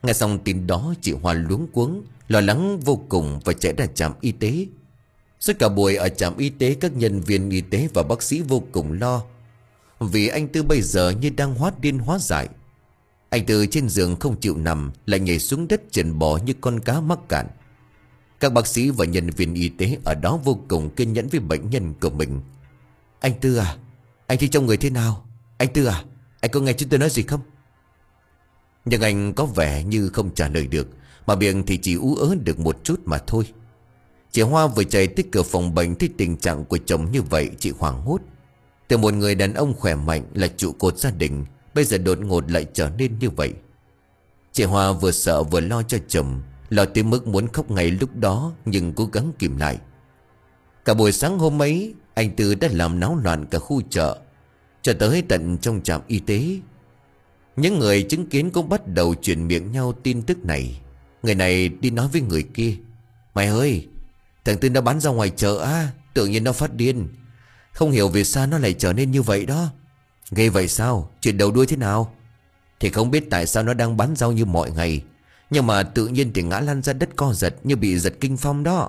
Speaker 1: Nghe xong tin đó, chị Hoa luống cuống, lo lắng vô cùng và chạy ra trạm y tế. Suốt cả buổi ở trạm y tế, các nhân viên y tế và bác sĩ vô cùng lo, vì anh Tư bây giờ như đang hóa điên hóa dại. Anh Tư trên giường không chịu nằm, lại nhảy xuống đất trần bò như con cá mắc cạn. Các bác sĩ và nhân viên y tế ở đó vô cùng kiên nhẫn với bệnh nhân của mình. Anh Tư à, anh thì trong người thế nào? Anh Tư à, anh có nghe chúng tôi nói gì không? Nhưng anh có vẻ như không trả lời được, mà miệng thì chỉ ú ớ được một chút mà thôi. Chị Hoa vừa chạy tới cửa phòng bệnh thấy tình trạng của chồng như vậy, chị hoảng hốt. Từ một người đàn ông khỏe mạnh là trụ cột gia đình, bây giờ đột ngột lại trở nên như vậy. Chị Hoa vừa sợ vừa lo cho chồng, lo tới mức muốn khóc ngay lúc đó, nhưng cố gắng kìm lại. Cả buổi sáng hôm ấy, anh Tư đã làm náo loạn cả khu chợ, cho tới tận trong trạm y tế. Những người chứng kiến cũng bắt đầu truyền miệng nhau tin tức này. Người này đi nói với người kia: Mày ơi, thằng Tư nó bán ra ngoài chợ á, tự nhiên nó phát điên. Không hiểu vì sao nó lại trở nên như vậy đó. Ghê vậy sao? Chuyện đầu đuôi thế nào? Thì không biết tại sao nó đang bán rau như mọi ngày, nhưng mà tự nhiên thì ngã lăn ra đất co giật như bị giật kinh phong đó.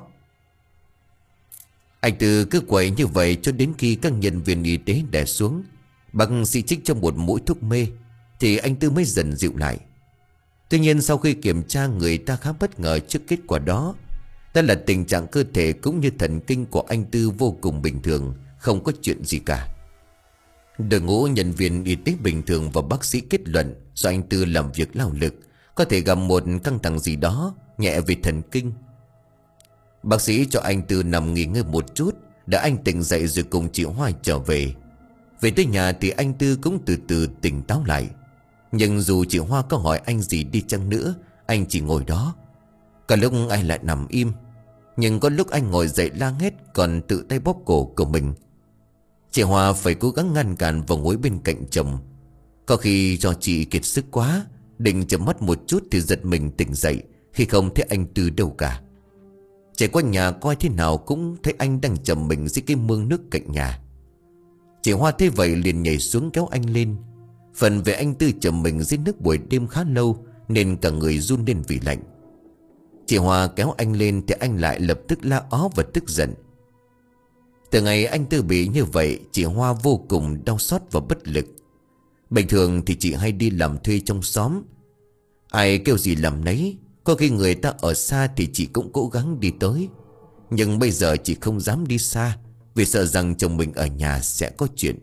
Speaker 1: Anh Tư cứ quậy như vậy cho đến khi các nhân viên y tế đè xuống, bác sĩ trích cho một mũi thuốc mê, thì anh Tư mới dần dịu lại. Tuy nhiên sau khi kiểm tra, người ta khá bất ngờ trước kết quả đó. Đó là tình trạng cơ thể cũng như thần kinh của anh Tư vô cùng bình thường, không có chuyện gì cả. Đội ngũ nhân viên y tế bình thường và bác sĩ kết luận do anh Tư làm việc lao lực, có thể gặp một căng thẳng gì đó nhẹ về thần kinh. Bác sĩ cho anh Tư nằm nghỉ ngơi một chút, đã anh tỉnh dậy rồi cùng chị Hoa trở về. Về tới nhà thì anh Tư cũng từ từ tỉnh táo lại. Nhưng dù chị Hoa có hỏi anh gì đi chăng nữa, anh chỉ ngồi đó. Cả lúc anh lại nằm im, nhưng có lúc anh ngồi dậy la hét, còn tự tay bóp cổ của mình. Chị Hoa phải cố gắng ngăn cản và ngồi bên cạnh chồng. Có khi do chị kiệt sức quá, định chợp mắt một chút thì giật mình tỉnh dậy khi không thấy anh Tư đâu cả. Chạy qua nhà coi thế nào cũng thấy anh đang chầm mình dưới cái mương nước cạnh nhà. Chị Hoa thấy vậy liền nhảy xuống kéo anh lên. Phần về anh Tư chầm mình dưới nước buổi đêm khá lâu, nên cả người run lên vì lạnh. Chị Hoa kéo anh lên thì anh lại lập tức la ó và tức giận. Từ ngày anh Tư bị như vậy, chị Hoa vô cùng đau xót và bất lực. Bình thường thì chị hay đi làm thuê trong xóm, ai kêu gì làm nấy. Có khi người ta ở xa thì chị cũng cố gắng đi tới. Nhưng bây giờ chị không dám đi xa, vì sợ rằng chồng mình ở nhà sẽ có chuyện.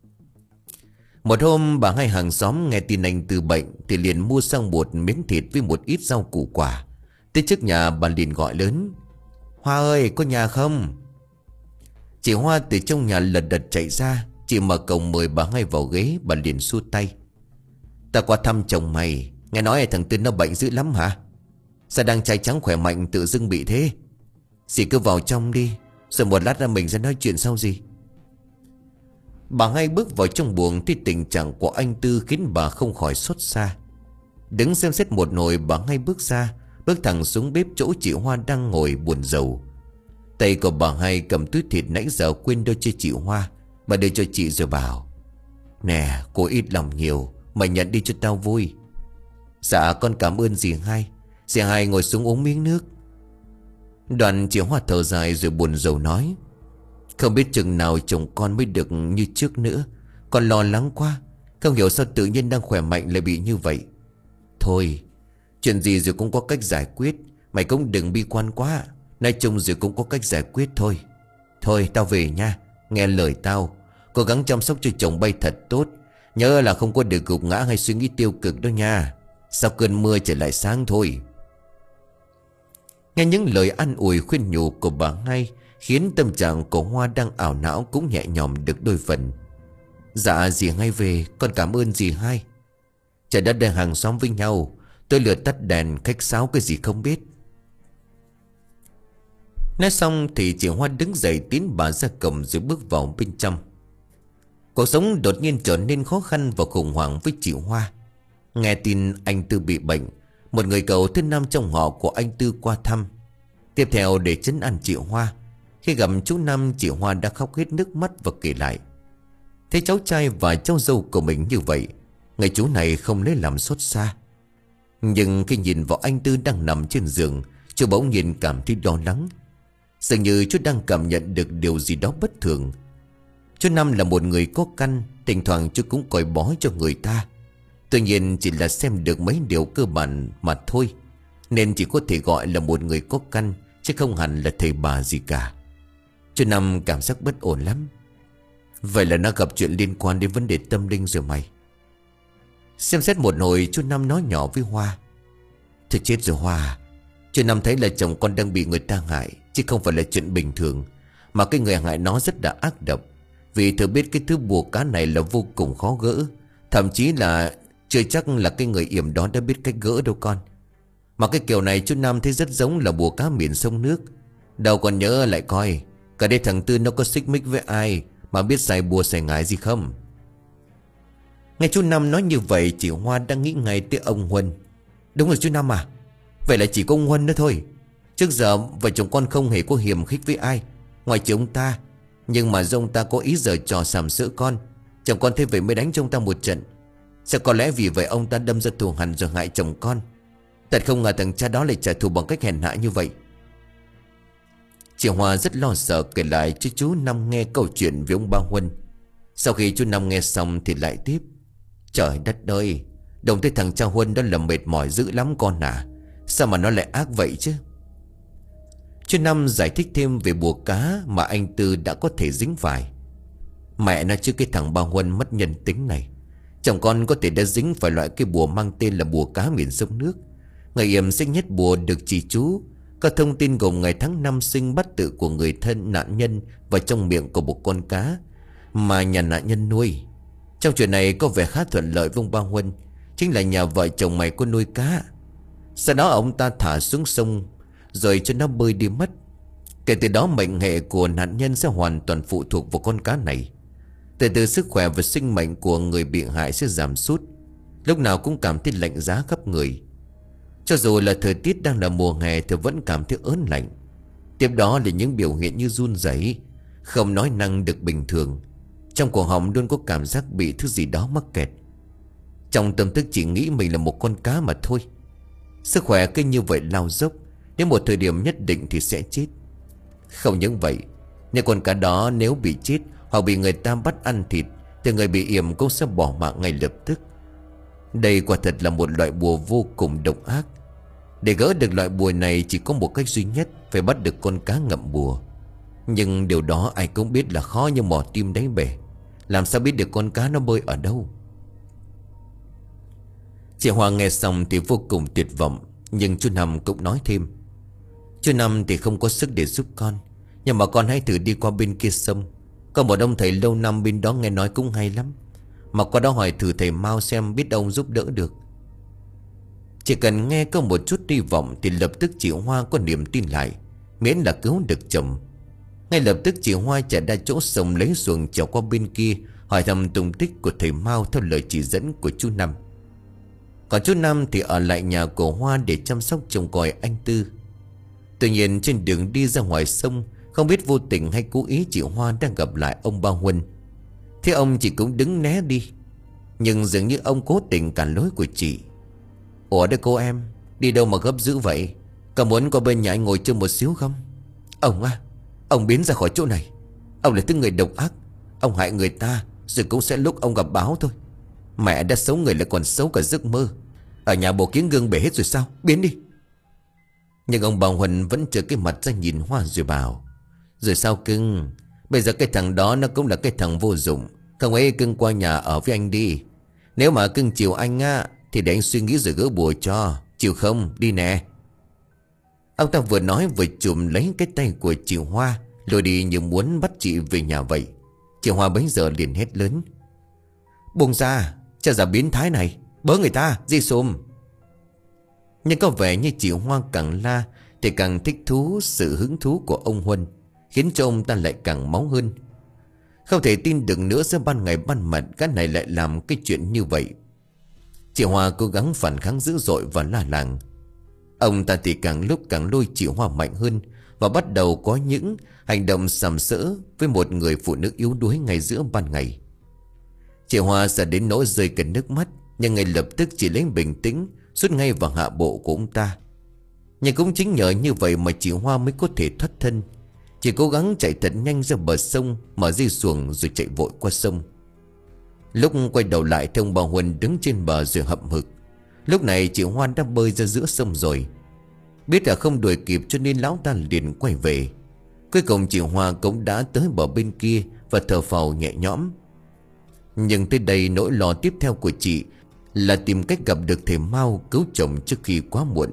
Speaker 1: Một hôm bà hai hàng xóm nghe tin anh Tư bệnh thì liền mua sang một miếng thịt với một ít rau củ quả. Tới trước nhà bà liền gọi lớn: Hoa ơi, có nhà không? Chị Hoa từ trong nhà lật đật chạy ra. Chị mở cổng mời bà hai vào ghế. Bà liền xua tay: Ta qua thăm chồng mày, nghe nói thằng Tư nó bệnh dữ lắm hả? Sao đang trai trắng khỏe mạnh tự dưng bị thế? Dì cứ vào trong đi, rồi một lát ra mình sẽ nói chuyện sau gì. Bà hai bước vào trong buồng thì tình trạng của anh Tư khiến bà không khỏi xót xa. Đứng xem xét một hồi, bà hai bước ra, bước thẳng xuống bếp chỗ chị Hoa đang ngồi buồn rầu. Tay của bà hai cầm túi thịt nãy giờ quên đưa cho chị Hoa. Bà đưa cho chị rồi bảo: Nè, cô ít lòng nhiều, mày nhận đi cho tao vui. Dạ con cảm ơn dì hai. Dì hai ngồi xuống uống miếng nước. Đoạn chị Hoa thở dài rồi buồn rầu nói: Không biết chừng nào chồng con mới được như trước nữa. Con lo lắng quá, không hiểu sao tự nhiên đang khỏe mạnh lại bị như vậy. Thôi, chuyện gì rồi cũng có cách giải quyết. Mày cũng đừng bi quan quá, nói chung rồi cũng có cách giải quyết thôi. Thôi tao về nha, nghe lời tao, cố gắng chăm sóc cho chồng bay thật tốt. Nhớ là không có được gục ngã hay suy nghĩ tiêu cực đó nha. Sau cơn mưa trở lại sáng thôi. Nghe những lời an ủi khuyên nhủ của bà hai khiến tâm trạng của Hoa đang ảo não cũng nhẹ nhõm được đôi phần. Dạ dì hai về, con cảm ơn dì hai. Trời đất đang hàng xóm với nhau, tôi lừa tắt đèn khách sáo cái gì không biết. Nói xong thì chị Hoa đứng dậy tiến bà ra cổng rồi bước vào bên trong. Cuộc sống đột nhiên trở nên khó khăn và khủng hoảng với chị Hoa. Nghe tin anh Tư bị bệnh, một người cậu thứ năm trong họ của anh Tư qua thăm. Tiếp theo để trấn an chị Hoa, khi gặp chú Năm, chị Hoa đã khóc hết nước mắt và kể lại. Thấy cháu trai và cháu dâu của mình như vậy, người chú này không lấy làm xót xa. Nhưng khi nhìn vào anh Tư đang nằm trên giường, chú bỗng nhiên cảm thấy lo lắng. Dường như chú đang cảm nhận được điều gì đó bất thường. Chú Năm là một người có căn, thỉnh thoảng chú cũng coi bói cho người ta. Tuy nhiên chỉ là xem được mấy điều cơ bản mà thôi, nên chỉ có thể gọi là một người có căn, chứ không hẳn là thầy bà gì cả. Chú Năm cảm giác bất ổn lắm. Vậy là nó gặp chuyện liên quan đến vấn đề tâm linh rồi mày. Xem xét một hồi, chú Năm nói nhỏ với Hoa: Thôi chết rồi Hoa, chú Năm thấy là chồng con đang bị người ta hại, chứ không phải là chuyện bình thường. Mà cái người hại nó rất là ác độc. Vì thừa biết cái thứ bùa cá này là vô cùng khó gỡ. Thậm chí là chưa chắc là cái người yểm đó đã biết cách gỡ đâu con. Mà cái kiểu này chú Năm thấy rất giống là bùa cá miền sông nước. Đâu còn nhớ lại coi, cả đây thằng Tư nó có xích mích với ai mà biết xài bùa xài ngải gì không? Nghe chú Năm nói như vậy, chị Hoa đang nghĩ ngay tới ông Huân. Đúng rồi chú Năm à, vậy là chỉ có ông Huân nữa thôi. Trước giờ vợ chồng con không hề có hiềm khích với ai ngoài trừ ông ta. Nhưng mà do ông ta có ý giở trò sàm sỡ con, chồng con thế vậy mới đánh cho ông ta một trận. Sẽ có lẽ vì vậy ông ta đâm ra thù hằn rồi hại chồng con. Thật không ngờ thằng cha đó lại trả thù bằng cách hèn hạ như vậy. Chị Hoa rất lo sợ kể lại cho chú Năm nghe câu chuyện với ông ba Huân. Sau khi chú Năm nghe xong thì lại tiếp: Trời đất ơi, đồng thấy thằng cha Huân đó là mệt mỏi dữ lắm con à. Sao mà nó lại ác vậy chứ? Chú Năm giải thích thêm về bùa cá mà anh Tư đã có thể dính phải. Mẹ nó chứ, cái thằng ba Huân mất nhân tính này, chồng con có thể đã dính phải loại cái bùa mang tên là bùa cá miền sông nước. Người yểm xích nhất bùa được chỉ chú có thông tin gồm ngày tháng năm sinh bắt tự của người thân nạn nhân và trong miệng của một con cá mà nhà nạn nhân nuôi. Trong chuyện này có vẻ khá thuận lợi với ông ba Huân, chính là nhà vợ chồng mày có nuôi cá. Sau đó ông ta thả xuống sông rồi cho nó bơi đi mất. Kể từ đó mệnh hệ của nạn nhân sẽ hoàn toàn phụ thuộc vào con cá này. Từ từ sức khỏe và sinh mệnh của người bị hại sẽ giảm sút, lúc nào cũng cảm thấy lạnh giá khắp người. Cho dù là thời tiết đang là mùa hè thì vẫn cảm thấy ớn lạnh. Tiếp đó là những biểu hiện như run rẩy, không nói năng được bình thường. Trong cổ họng luôn có cảm giác bị thứ gì đó mắc kẹt. Trong tâm thức chỉ nghĩ mình là một con cá mà thôi. Sức khỏe cứ như vậy lao dốc, đến một thời điểm nhất định thì sẽ chết. Không những vậy, nếu con cá đó nếu bị chết hoặc bị người ta bắt ăn thịt thì người bị yểm cũng sẽ bỏ mạng ngay lập tức. Đây quả thật là một loại bùa vô cùng độc ác. Để gỡ được loại bùa này chỉ có một cách duy nhất, phải bắt được con cá ngậm bùa. Nhưng điều đó ai cũng biết là khó như mò tim đáy bể. Làm sao biết được con cá nó bơi ở đâu? Chị Hoa nghe xong thì vô cùng tuyệt vọng. Nhưng chú Năm cũng nói thêm: Chú Năm thì không có sức để giúp con, nhưng mà con hãy thử đi qua bên kia sông. Có một ông thầy lâu năm bên đó nghe nói cũng hay lắm. Mà qua đó hỏi thử thầy Mao xem biết ông giúp đỡ được. Chỉ cần nghe có một chút hy vọng thì lập tức chị Hoa có niềm tin lại, miễn là cứu được chồng. Ngay lập tức chị Hoa chạy ra chỗ sông lấy xuồng chèo qua bên kia, hỏi thăm tung tích của thầy Mao theo lời chỉ dẫn của chú Năm. Còn chú Năm thì ở lại nhà của Hoa để chăm sóc trông coi anh Tư. Tuy nhiên trên đường đi ra ngoài sông, không biết vô tình hay cố ý chị Hoa đang gặp lại ông ba Huân. Thế ông chị cũng đứng né đi, nhưng dường như ông cố tình cản lối của chị. Ủa đây cô em, đi đâu mà gấp dữ vậy? Có muốn qua bên nhà anh ngồi chơi một xíu không? Ông à, ông biến ra khỏi chỗ này. Ông là thứ người độc ác. Ông hại người ta rồi cũng sẽ lúc ông gặp báo thôi. Mẹ đã xấu người lại còn xấu cả giấc mơ. Ở nhà bộ kiến gương bể hết rồi sao? Biến đi. Nhưng ông bà Huân vẫn trợn cái mặt ra nhìn Hoa rồi bảo: Rồi sao cưng? Bây giờ cái thằng đó nó cũng là cái thằng vô dụng. Không ấy cưng qua nhà ở với anh đi. Nếu mà cưng chiều anh á thì để anh suy nghĩ rồi gỡ bùa cho. Chịu không? Đi nè. Ông ta vừa nói vừa chụm lấy cái tay của chị Hoa, lôi đi như muốn bắt chị về nhà vậy. Chị Hoa bấy giờ liền hét lớn: Buông ra, cha già biến thái này, bớ người ta, di xùm. Nhưng có vẻ như chị Hoa càng la thì càng thích thú sự hứng thú của ông Huân, khiến cho ông ta lại càng máu hơn. Không thể tin được nữa, giữa ban ngày ban mặt cái này lại làm cái chuyện như vậy. Chị Hoa cố gắng phản kháng dữ dội và la làng. Ông ta thì càng lúc càng lôi chị Hoa mạnh hơn, và bắt đầu có những hành động sàm sỡ với một người phụ nữ yếu đuối ngay giữa ban ngày. Chị Hoa sợ đến nỗi rơi cả nước mắt, nhưng ngay lập tức chỉ lấy bình tĩnh sút ngay vào hạ bộ của ông ta. Nhưng cũng chính nhờ như vậy mà chị Hoa mới có thể thoát thân. Chị cố gắng chạy thật nhanh ra bờ sông, mở dây xuồng rồi chạy vội qua sông. Lúc quay đầu lại thấy ông bà Huân đứng trên bờ rồi hậm hực. Lúc này chị Hoa đã bơi ra giữa sông rồi. Biết là không đuổi kịp cho nên lão ta liền quay về. Cuối cùng chị Hoa cũng đã tới bờ bên kia và thở phào nhẹ nhõm. Nhưng tới đây nỗi lo tiếp theo của chị là tìm cách gặp được thầy Mao cứu chồng trước khi quá muộn.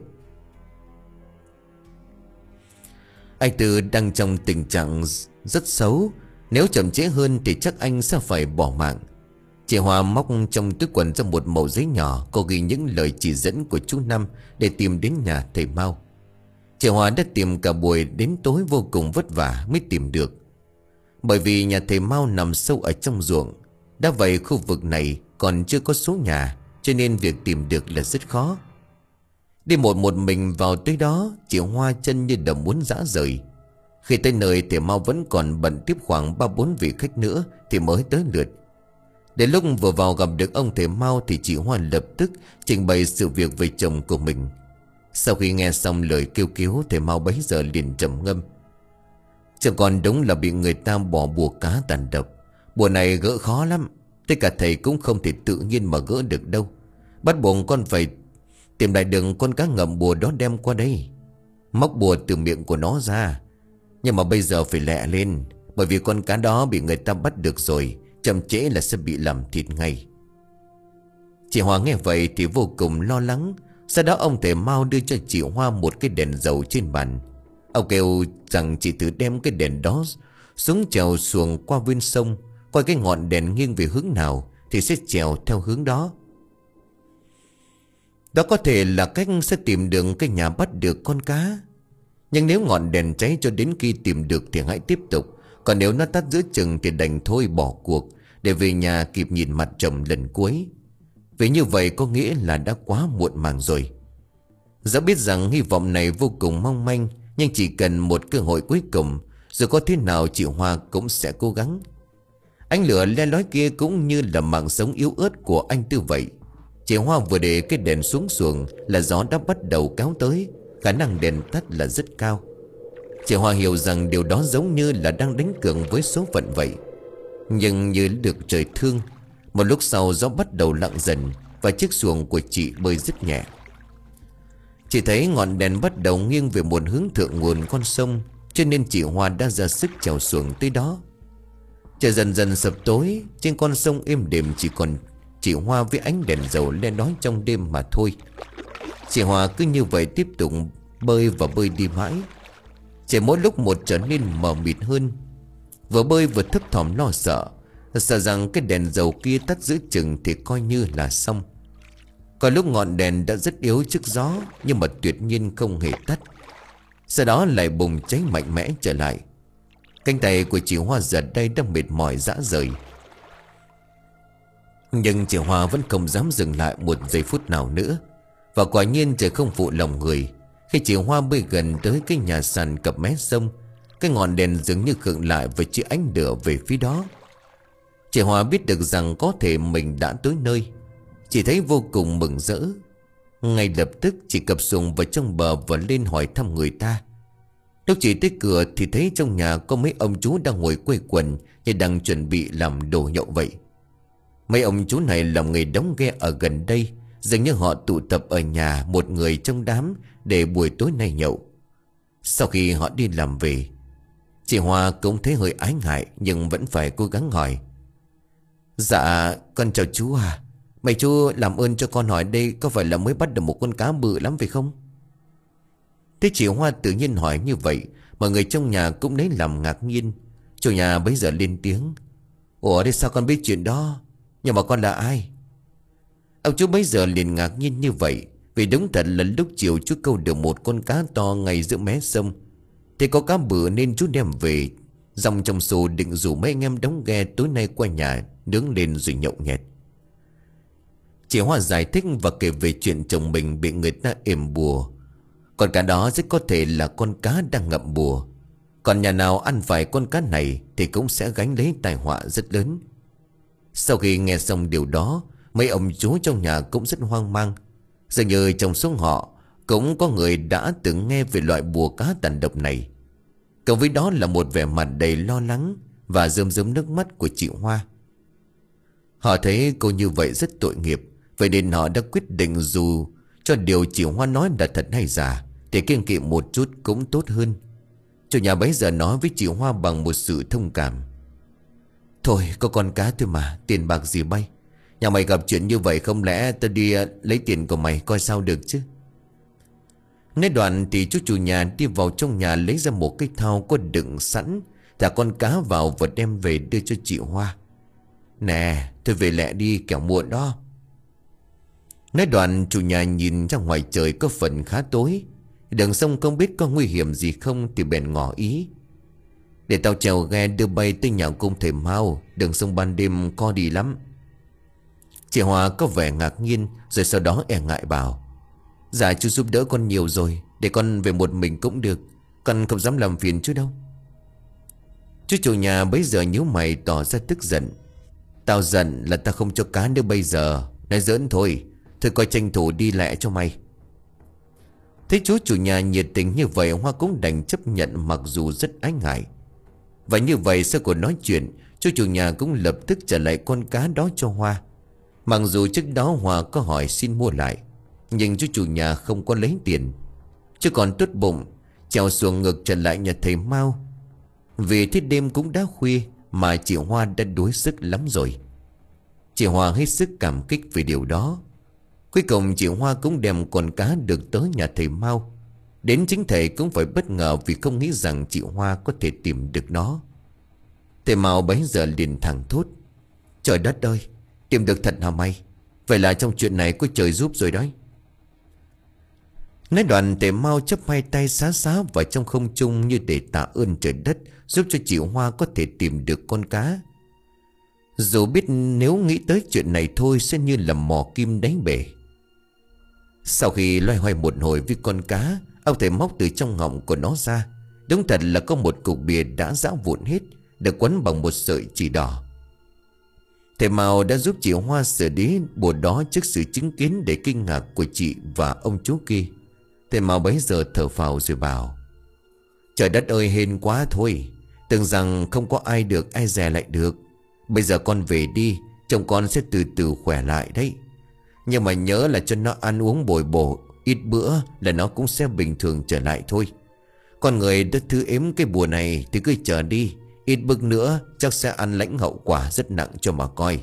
Speaker 1: Anh Tư đang trong tình trạng rất xấu. Nếu chậm trễ hơn thì chắc anh sẽ phải bỏ mạng. Chị Hoa móc trong túi quần ra một mẩu giấy nhỏ, có ghi những lời chỉ dẫn của chú Năm để tìm đến nhà thầy Mao. Chị Hoa đã tìm cả buổi đến tối vô cùng vất vả mới tìm được. Bởi vì nhà thầy Mao nằm sâu ở trong ruộng. Đã vậy khu vực này còn chưa có số nhà, cho nên việc tìm được là rất khó. Đi một một mình vào tới đó, chị Hoa chân như đầm muốn rã rời. Khi tới nơi thầy Mao vẫn còn bận tiếp khoảng ba bốn vị khách nữa thì mới tới lượt. Đến lúc vừa vào gặp được ông thầy Mao thì chị Hoa lập tức trình bày sự việc về chồng của mình. Sau khi nghe xong lời kêu cứu, thầy Mao bấy giờ liền trầm ngâm. Chẳng còn đúng là bị người ta bỏ bùa cá tàn độc. Bùa này gỡ khó lắm, tất cả thầy cũng không thể tự nhiên mà gỡ được đâu. Bắt buộc con phải tìm lại được con cá ngậm bùa đó đem qua đây, móc bùa từ miệng của nó ra. Nhưng mà bây giờ phải lẹ lên, bởi vì con cá đó bị người ta bắt được rồi, chậm trễ là sẽ bị làm thịt ngay. Chị Hoa nghe vậy thì vô cùng lo lắng. Sau đó ông thầy Mao đưa cho chị Hoa một cái đèn dầu trên bàn. Ông kêu rằng chị thử đem cái đèn đó xuống chèo xuồng qua bên sông, coi cái ngọn đèn nghiêng về hướng nào thì sẽ chèo theo hướng đó. Đó có thể là cách sẽ tìm được cái nhà bắt được con cá. Nhưng nếu ngọn đèn cháy cho đến khi tìm được thì hãy tiếp tục. Còn nếu nó tắt giữa chừng thì đành thôi bỏ cuộc, để về nhà kịp nhìn mặt chồng lần cuối. Vì như vậy có nghĩa là đã quá muộn màng rồi. Dẫu biết rằng hy vọng này vô cùng mong manh, nhưng chỉ cần một cơ hội cuối cùng, rồi có thế nào chị Hoa cũng sẽ cố gắng. Ánh lửa le lói kia cũng như là mạng sống yếu ớt của anh Tư vậy. Chị Hoa vừa để cái đèn xuống xuồng là gió đã bắt đầu kéo tới, khả năng đèn tắt là rất cao. Chị Hoa hiểu rằng điều đó giống như là đang đánh cược với số phận vậy. Nhưng như được trời thương, một lúc sau gió bắt đầu lặng dần và chiếc xuồng của chị bơi rất nhẹ. Chị thấy ngọn đèn bắt đầu nghiêng về một hướng thượng nguồn con sông, cho nên chị Hoa đã ra sức chèo xuồng tới đó. Trời dần dần sập tối, trên con sông êm đềm chỉ còn chị Hoa với ánh đèn dầu le lói trong đêm mà thôi. Chị Hoa cứ như vậy tiếp tục bơi và bơi đi mãi. Chỉ mỗi lúc một trở nên mờ mịt hơn. Vừa bơi vừa thấp thỏm lo sợ, sợ rằng cái đèn dầu kia tắt giữa chừng thì coi như là xong. Còn lúc ngọn đèn đã rất yếu trước gió, nhưng mà tuyệt nhiên không hề tắt. Sau đó lại bùng cháy mạnh mẽ trở lại. Cánh tay của chị Hoa giờ đây đang mệt mỏi rã rời. Nhưng chị Hoa vẫn không dám dừng lại một giây phút nào nữa. Và quả nhiên trời không phụ lòng người. Khi chị Hoa bơi gần tới cái nhà sàn cập mé sông, cái ngọn đèn dường như khựng lại và chỉ ánh lửa về phía đó. Chị Hoa biết được rằng có thể mình đã tới nơi. Chị thấy vô cùng mừng rỡ. Ngay lập tức chị cập xuồng vào trong bờ và lên hỏi thăm người ta. Lúc chị tới cửa thì thấy trong nhà có mấy ông chú đang ngồi quây quần như đang chuẩn bị làm đồ nhậu vậy. Mấy ông chú này làm nghề đóng ghe ở gần đây. Dường như họ tụ tập ở nhà một người trong đám để buổi tối nay nhậu. Sau khi họ đi làm về, chị Hoa cũng thấy hơi ái ngại nhưng vẫn phải cố gắng hỏi. Dạ con chào chú à, mấy chú làm ơn cho con hỏi đây có phải là mới bắt được một con cá bự lắm phải không? Thế chị Hoa tự nhiên hỏi như vậy, mọi người trong nhà cũng lấy làm ngạc nhiên. Chủ nhà bấy giờ lên tiếng. Ủa đây sao con biết chuyện đó? Nhưng mà con là ai? Ông chú bấy giờ liền ngạc nhiên như vậy, vì đúng thật là lúc chiều chú câu được một con cá to ngay giữa mé sông. Thì có cá bự nên chú đem về dòng trong xô, định rủ mấy anh em đóng ghe tối nay qua nhà nướng lên rồi nhậu nhẹt. Chị Hoa giải thích và kể về chuyện chồng mình bị người ta ềm bùa. Còn cá đó rất có thể là con cá đang ngậm bùa. Còn nhà nào ăn phải con cá này thì cũng sẽ gánh lấy tai họa rất lớn. Sau khi nghe xong điều đó, mấy ông chú trong nhà cũng rất hoang mang. Dường như trong số họ cũng có người đã từng nghe về loại bùa cá tàn độc này. Cộng với đó là một vẻ mặt đầy lo lắng và rơm rớm nước mắt của chị Hoa. Họ thấy cô như vậy rất tội nghiệp, vậy nên họ đã quyết định dù cho điều chị Hoa nói là thật hay giả thì kiêng kỵ một chút cũng tốt hơn. Chủ nhà bấy giờ nói với chị Hoa bằng một sự thông cảm: "Thôi có con cá thôi mà, tiền bạc gì bay. Nhà mày gặp chuyện như vậy không lẽ tao đi lấy tiền của mày coi sao được chứ." Nói đoạn thì chú chủ nhà đi vào trong nhà lấy ra một cái thau có đựng sẵn, thả con cá vào và đem về đưa cho chị Hoa. "Nè, thôi về lẹ đi kẻo muộn đó." Nói đoạn chủ nhà nhìn ra ngoài trời có phần khá tối, đường sông không biết có nguy hiểm gì không thì bèn ngỏ ý: "Để tao chèo ghe đưa bay tới nhà cung thầy Mao, đường sông ban đêm co đi lắm." Chị Hoa có vẻ ngạc nhiên, rồi sau đó e ngại bảo: "Dạ chú giúp đỡ con nhiều rồi, để con về một mình cũng được, con không dám làm phiền chú đâu." Chú chủ nhà bấy giờ nhíu mày tỏ ra tức giận: "Tao giận là tao không cho cá nữa bây giờ, nói giỡn thôi. Thôi coi tranh thủ đi lẹ cho mày." Thấy chú chủ nhà nhiệt tình như vậy, Hoa cũng đành chấp nhận mặc dù rất ái ngại. Và như vậy sau cuộc nói chuyện, chú chủ nhà cũng lập tức trả lại con cá đó cho Hoa. Mặc dù trước đó Hoa có hỏi xin mua lại, nhưng chú chủ nhà không có lấy tiền. Chứ còn tốt bụng trèo xuồng ngược trở lại nhà thầy Mao. Vì thế đêm cũng đã khuya mà chị Hoa đã đuối sức lắm rồi. Chị Hoa hết sức cảm kích vì điều đó. Cuối cùng chị Hoa cũng đem con cá được tới nhà thầy Mao. Đến chính thầy cũng phải bất ngờ vì không nghĩ rằng chị Hoa có thể tìm được nó. Thầy Mao bấy giờ liền thẳng thốt: "Trời đất ơi, tìm được thật hả mày? Vậy là trong chuyện này có trời giúp rồi đấy." Nói đoạn thầy Mao chắp hai tay xá xá vào trong không trung như để tạ ơn trời đất giúp cho chị Hoa có thể tìm được con cá. Dù biết nếu nghĩ tới chuyện này thôi sẽ như là mò kim đáy bể. Sau khi loay hoay một hồi với con cá, ông thầy móc từ trong họng của nó ra. Đúng thật là có một cục bìa đã rã vụn hết, được quấn bằng một sợi chỉ đỏ. Thầy Mao đã giúp chị Hoa xử lý bùa đó trước sự chứng kiến đầy kinh ngạc của chị và ông chú kia. Thầy Mao bấy giờ thở phào rồi bảo: "Trời đất ơi, hên quá thôi. Tưởng rằng không có ai được ai dè lại được. Bây giờ con về đi, chồng con sẽ từ từ khỏe lại đấy. Nhưng mà nhớ là cho nó ăn uống bồi bổ, ít bữa là nó cũng sẽ bình thường trở lại thôi. Con người đã thứ ếm cái bùa này thì cứ chờ đi, ít bức nữa chắc sẽ ăn lãnh hậu quả rất nặng cho mà coi."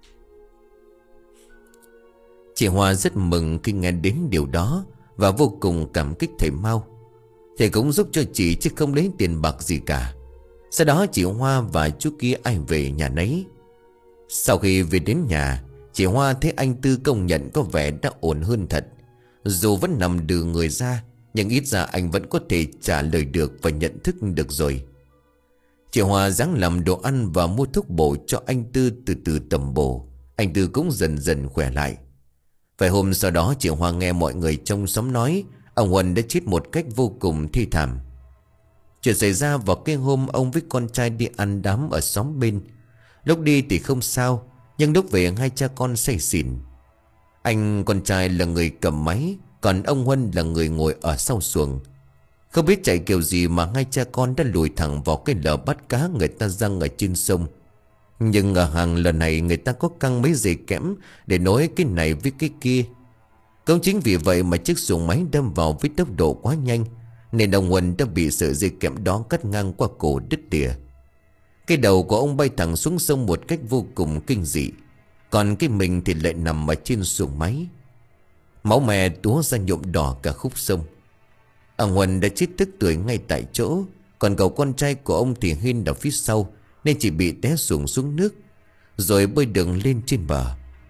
Speaker 1: Chị Hoa rất mừng khi nghe đến điều đó và vô cùng cảm kích thầy Mao. Thầy cũng giúp cho chị chứ không lấy tiền bạc gì cả. Sau đó chị Hoa và chú kia ai về nhà nấy. Sau khi về đến nhà, chị Hoa thấy anh Tư công nhận có vẻ đã ổn hơn thật. Dù vẫn nằm đừ người ra, nhưng ít ra anh vẫn có thể trả lời được và nhận thức được rồi. Chị Hoa giáng làm đồ ăn và mua thuốc bổ cho anh Tư từ từ tầm bổ. Anh Tư cũng dần dần khỏe lại. Vài hôm sau đó chị Hoa nghe mọi người trong xóm nói ông Huân đã chết một cách vô cùng thi thảm. Chuyện xảy ra vào cái hôm ông với con trai đi ăn đám ở xóm bên. Lúc đi thì không sao, nhưng lúc về hai cha con say xỉn. Anh con trai là người cầm máy, còn ông Huân là người ngồi ở sau xuồng. Không biết chạy kiểu gì mà hai cha con đã lùi thẳng vào cái lờ bắt cá người ta giăng ở trên sông. Nhưng ở hàng lần này người ta có căng mấy dây kẽm để nối cái này với cái kia. Cũng chính vì vậy mà chiếc xuồng máy đâm vào với tốc độ quá nhanh, nên ông Huân đã bị sợi dây kẽm đó cắt ngang qua cổ đứt tỉa. Cái đầu của ông bay thẳng xuống sông một cách vô cùng kinh dị, còn cái mình thì lại nằm ở trên xuồng máy. Máu me túa ra nhuộm đỏ cả khúc sông. Ông Huân đã chết tức tưởi ngay tại chỗ, còn cậu con trai của ông thì Hiên ở phía sau nên chỉ bị té xuồng xuống nước, rồi bơi đường lên trên bờ.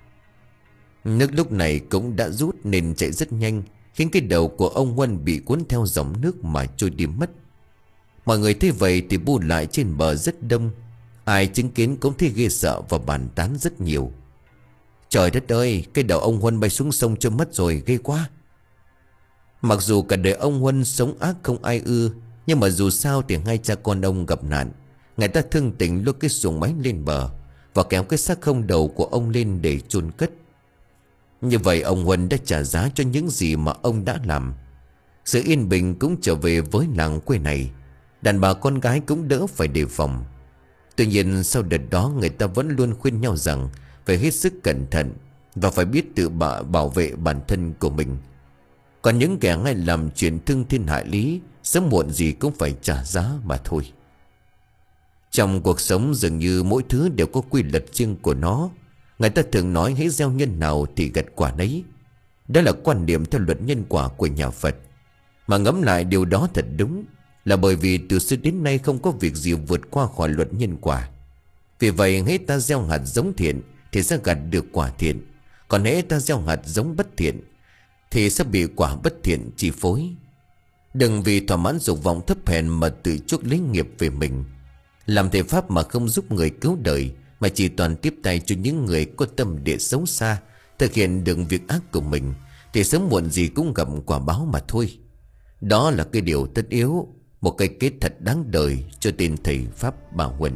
Speaker 1: Nước lúc này cũng đã rút nên chạy rất nhanh, khiến cái đầu của ông Huân bị cuốn theo dòng nước mà trôi đi mất. Mọi người thấy vậy thì bu lại trên bờ rất đông. Ai chứng kiến cũng thấy ghê sợ và bàn tán rất nhiều. Trời đất ơi, cái đầu ông Huân bay xuống sông cho mất rồi, ghê quá. Mặc dù cả đời ông Huân sống ác không ai ưa, nhưng mà dù sao thì hai cha con ông gặp nạn. Người ta thương tình lôi cái xuồng máy lên bờ và kéo cái xác không đầu của ông lên để chôn cất. Như vậy ông Huân đã trả giá cho những gì mà ông đã làm. Sự yên bình cũng trở về với làng quê này. Đàn bà con gái cũng đỡ phải đề phòng. Tuy nhiên sau đợt đó người ta vẫn luôn khuyên nhau rằng phải hết sức cẩn thận và phải biết tự bảo, bảo vệ bản thân của mình. Còn những kẻ hay làm chuyện thương thiên hại lý, sớm muộn gì cũng phải trả giá mà thôi. Trong cuộc sống dường như mỗi thứ đều có quy luật riêng của nó. Người ta thường nói hãy gieo nhân nào thì gặt quả nấy. Đó là quan điểm theo luật nhân quả của nhà Phật. Mà ngẫm lại điều đó thật đúng. Là bởi vì từ xưa đến nay không có việc gì vượt qua khỏi luật nhân quả. Vì vậy hễ ta gieo hạt giống thiện thì sẽ gặt được quả thiện. Còn hễ ta gieo hạt giống bất thiện thì sẽ bị quả bất thiện chi phối. Đừng vì thỏa mãn dục vọng thấp hèn mà tự chuốc lấy nghiệp về mình. Làm thầy pháp mà không giúp người cứu đời, mà chỉ toàn tiếp tay cho những người có tâm địa xấu xa thực hiện được việc ác của mình, thì sớm muộn gì cũng gặp quả báo mà thôi. Đó là cái điều tất yếu, một cái kết thật đáng đời cho tên thầy pháp Bà Huân.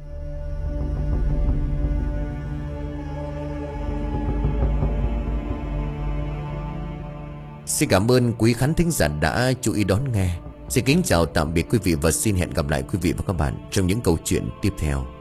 Speaker 1: Xin cảm ơn quý khán thính giả đã chú ý đón nghe. Xin kính chào tạm biệt quý vị và xin hẹn gặp lại quý vị và các bạn trong những câu chuyện tiếp theo.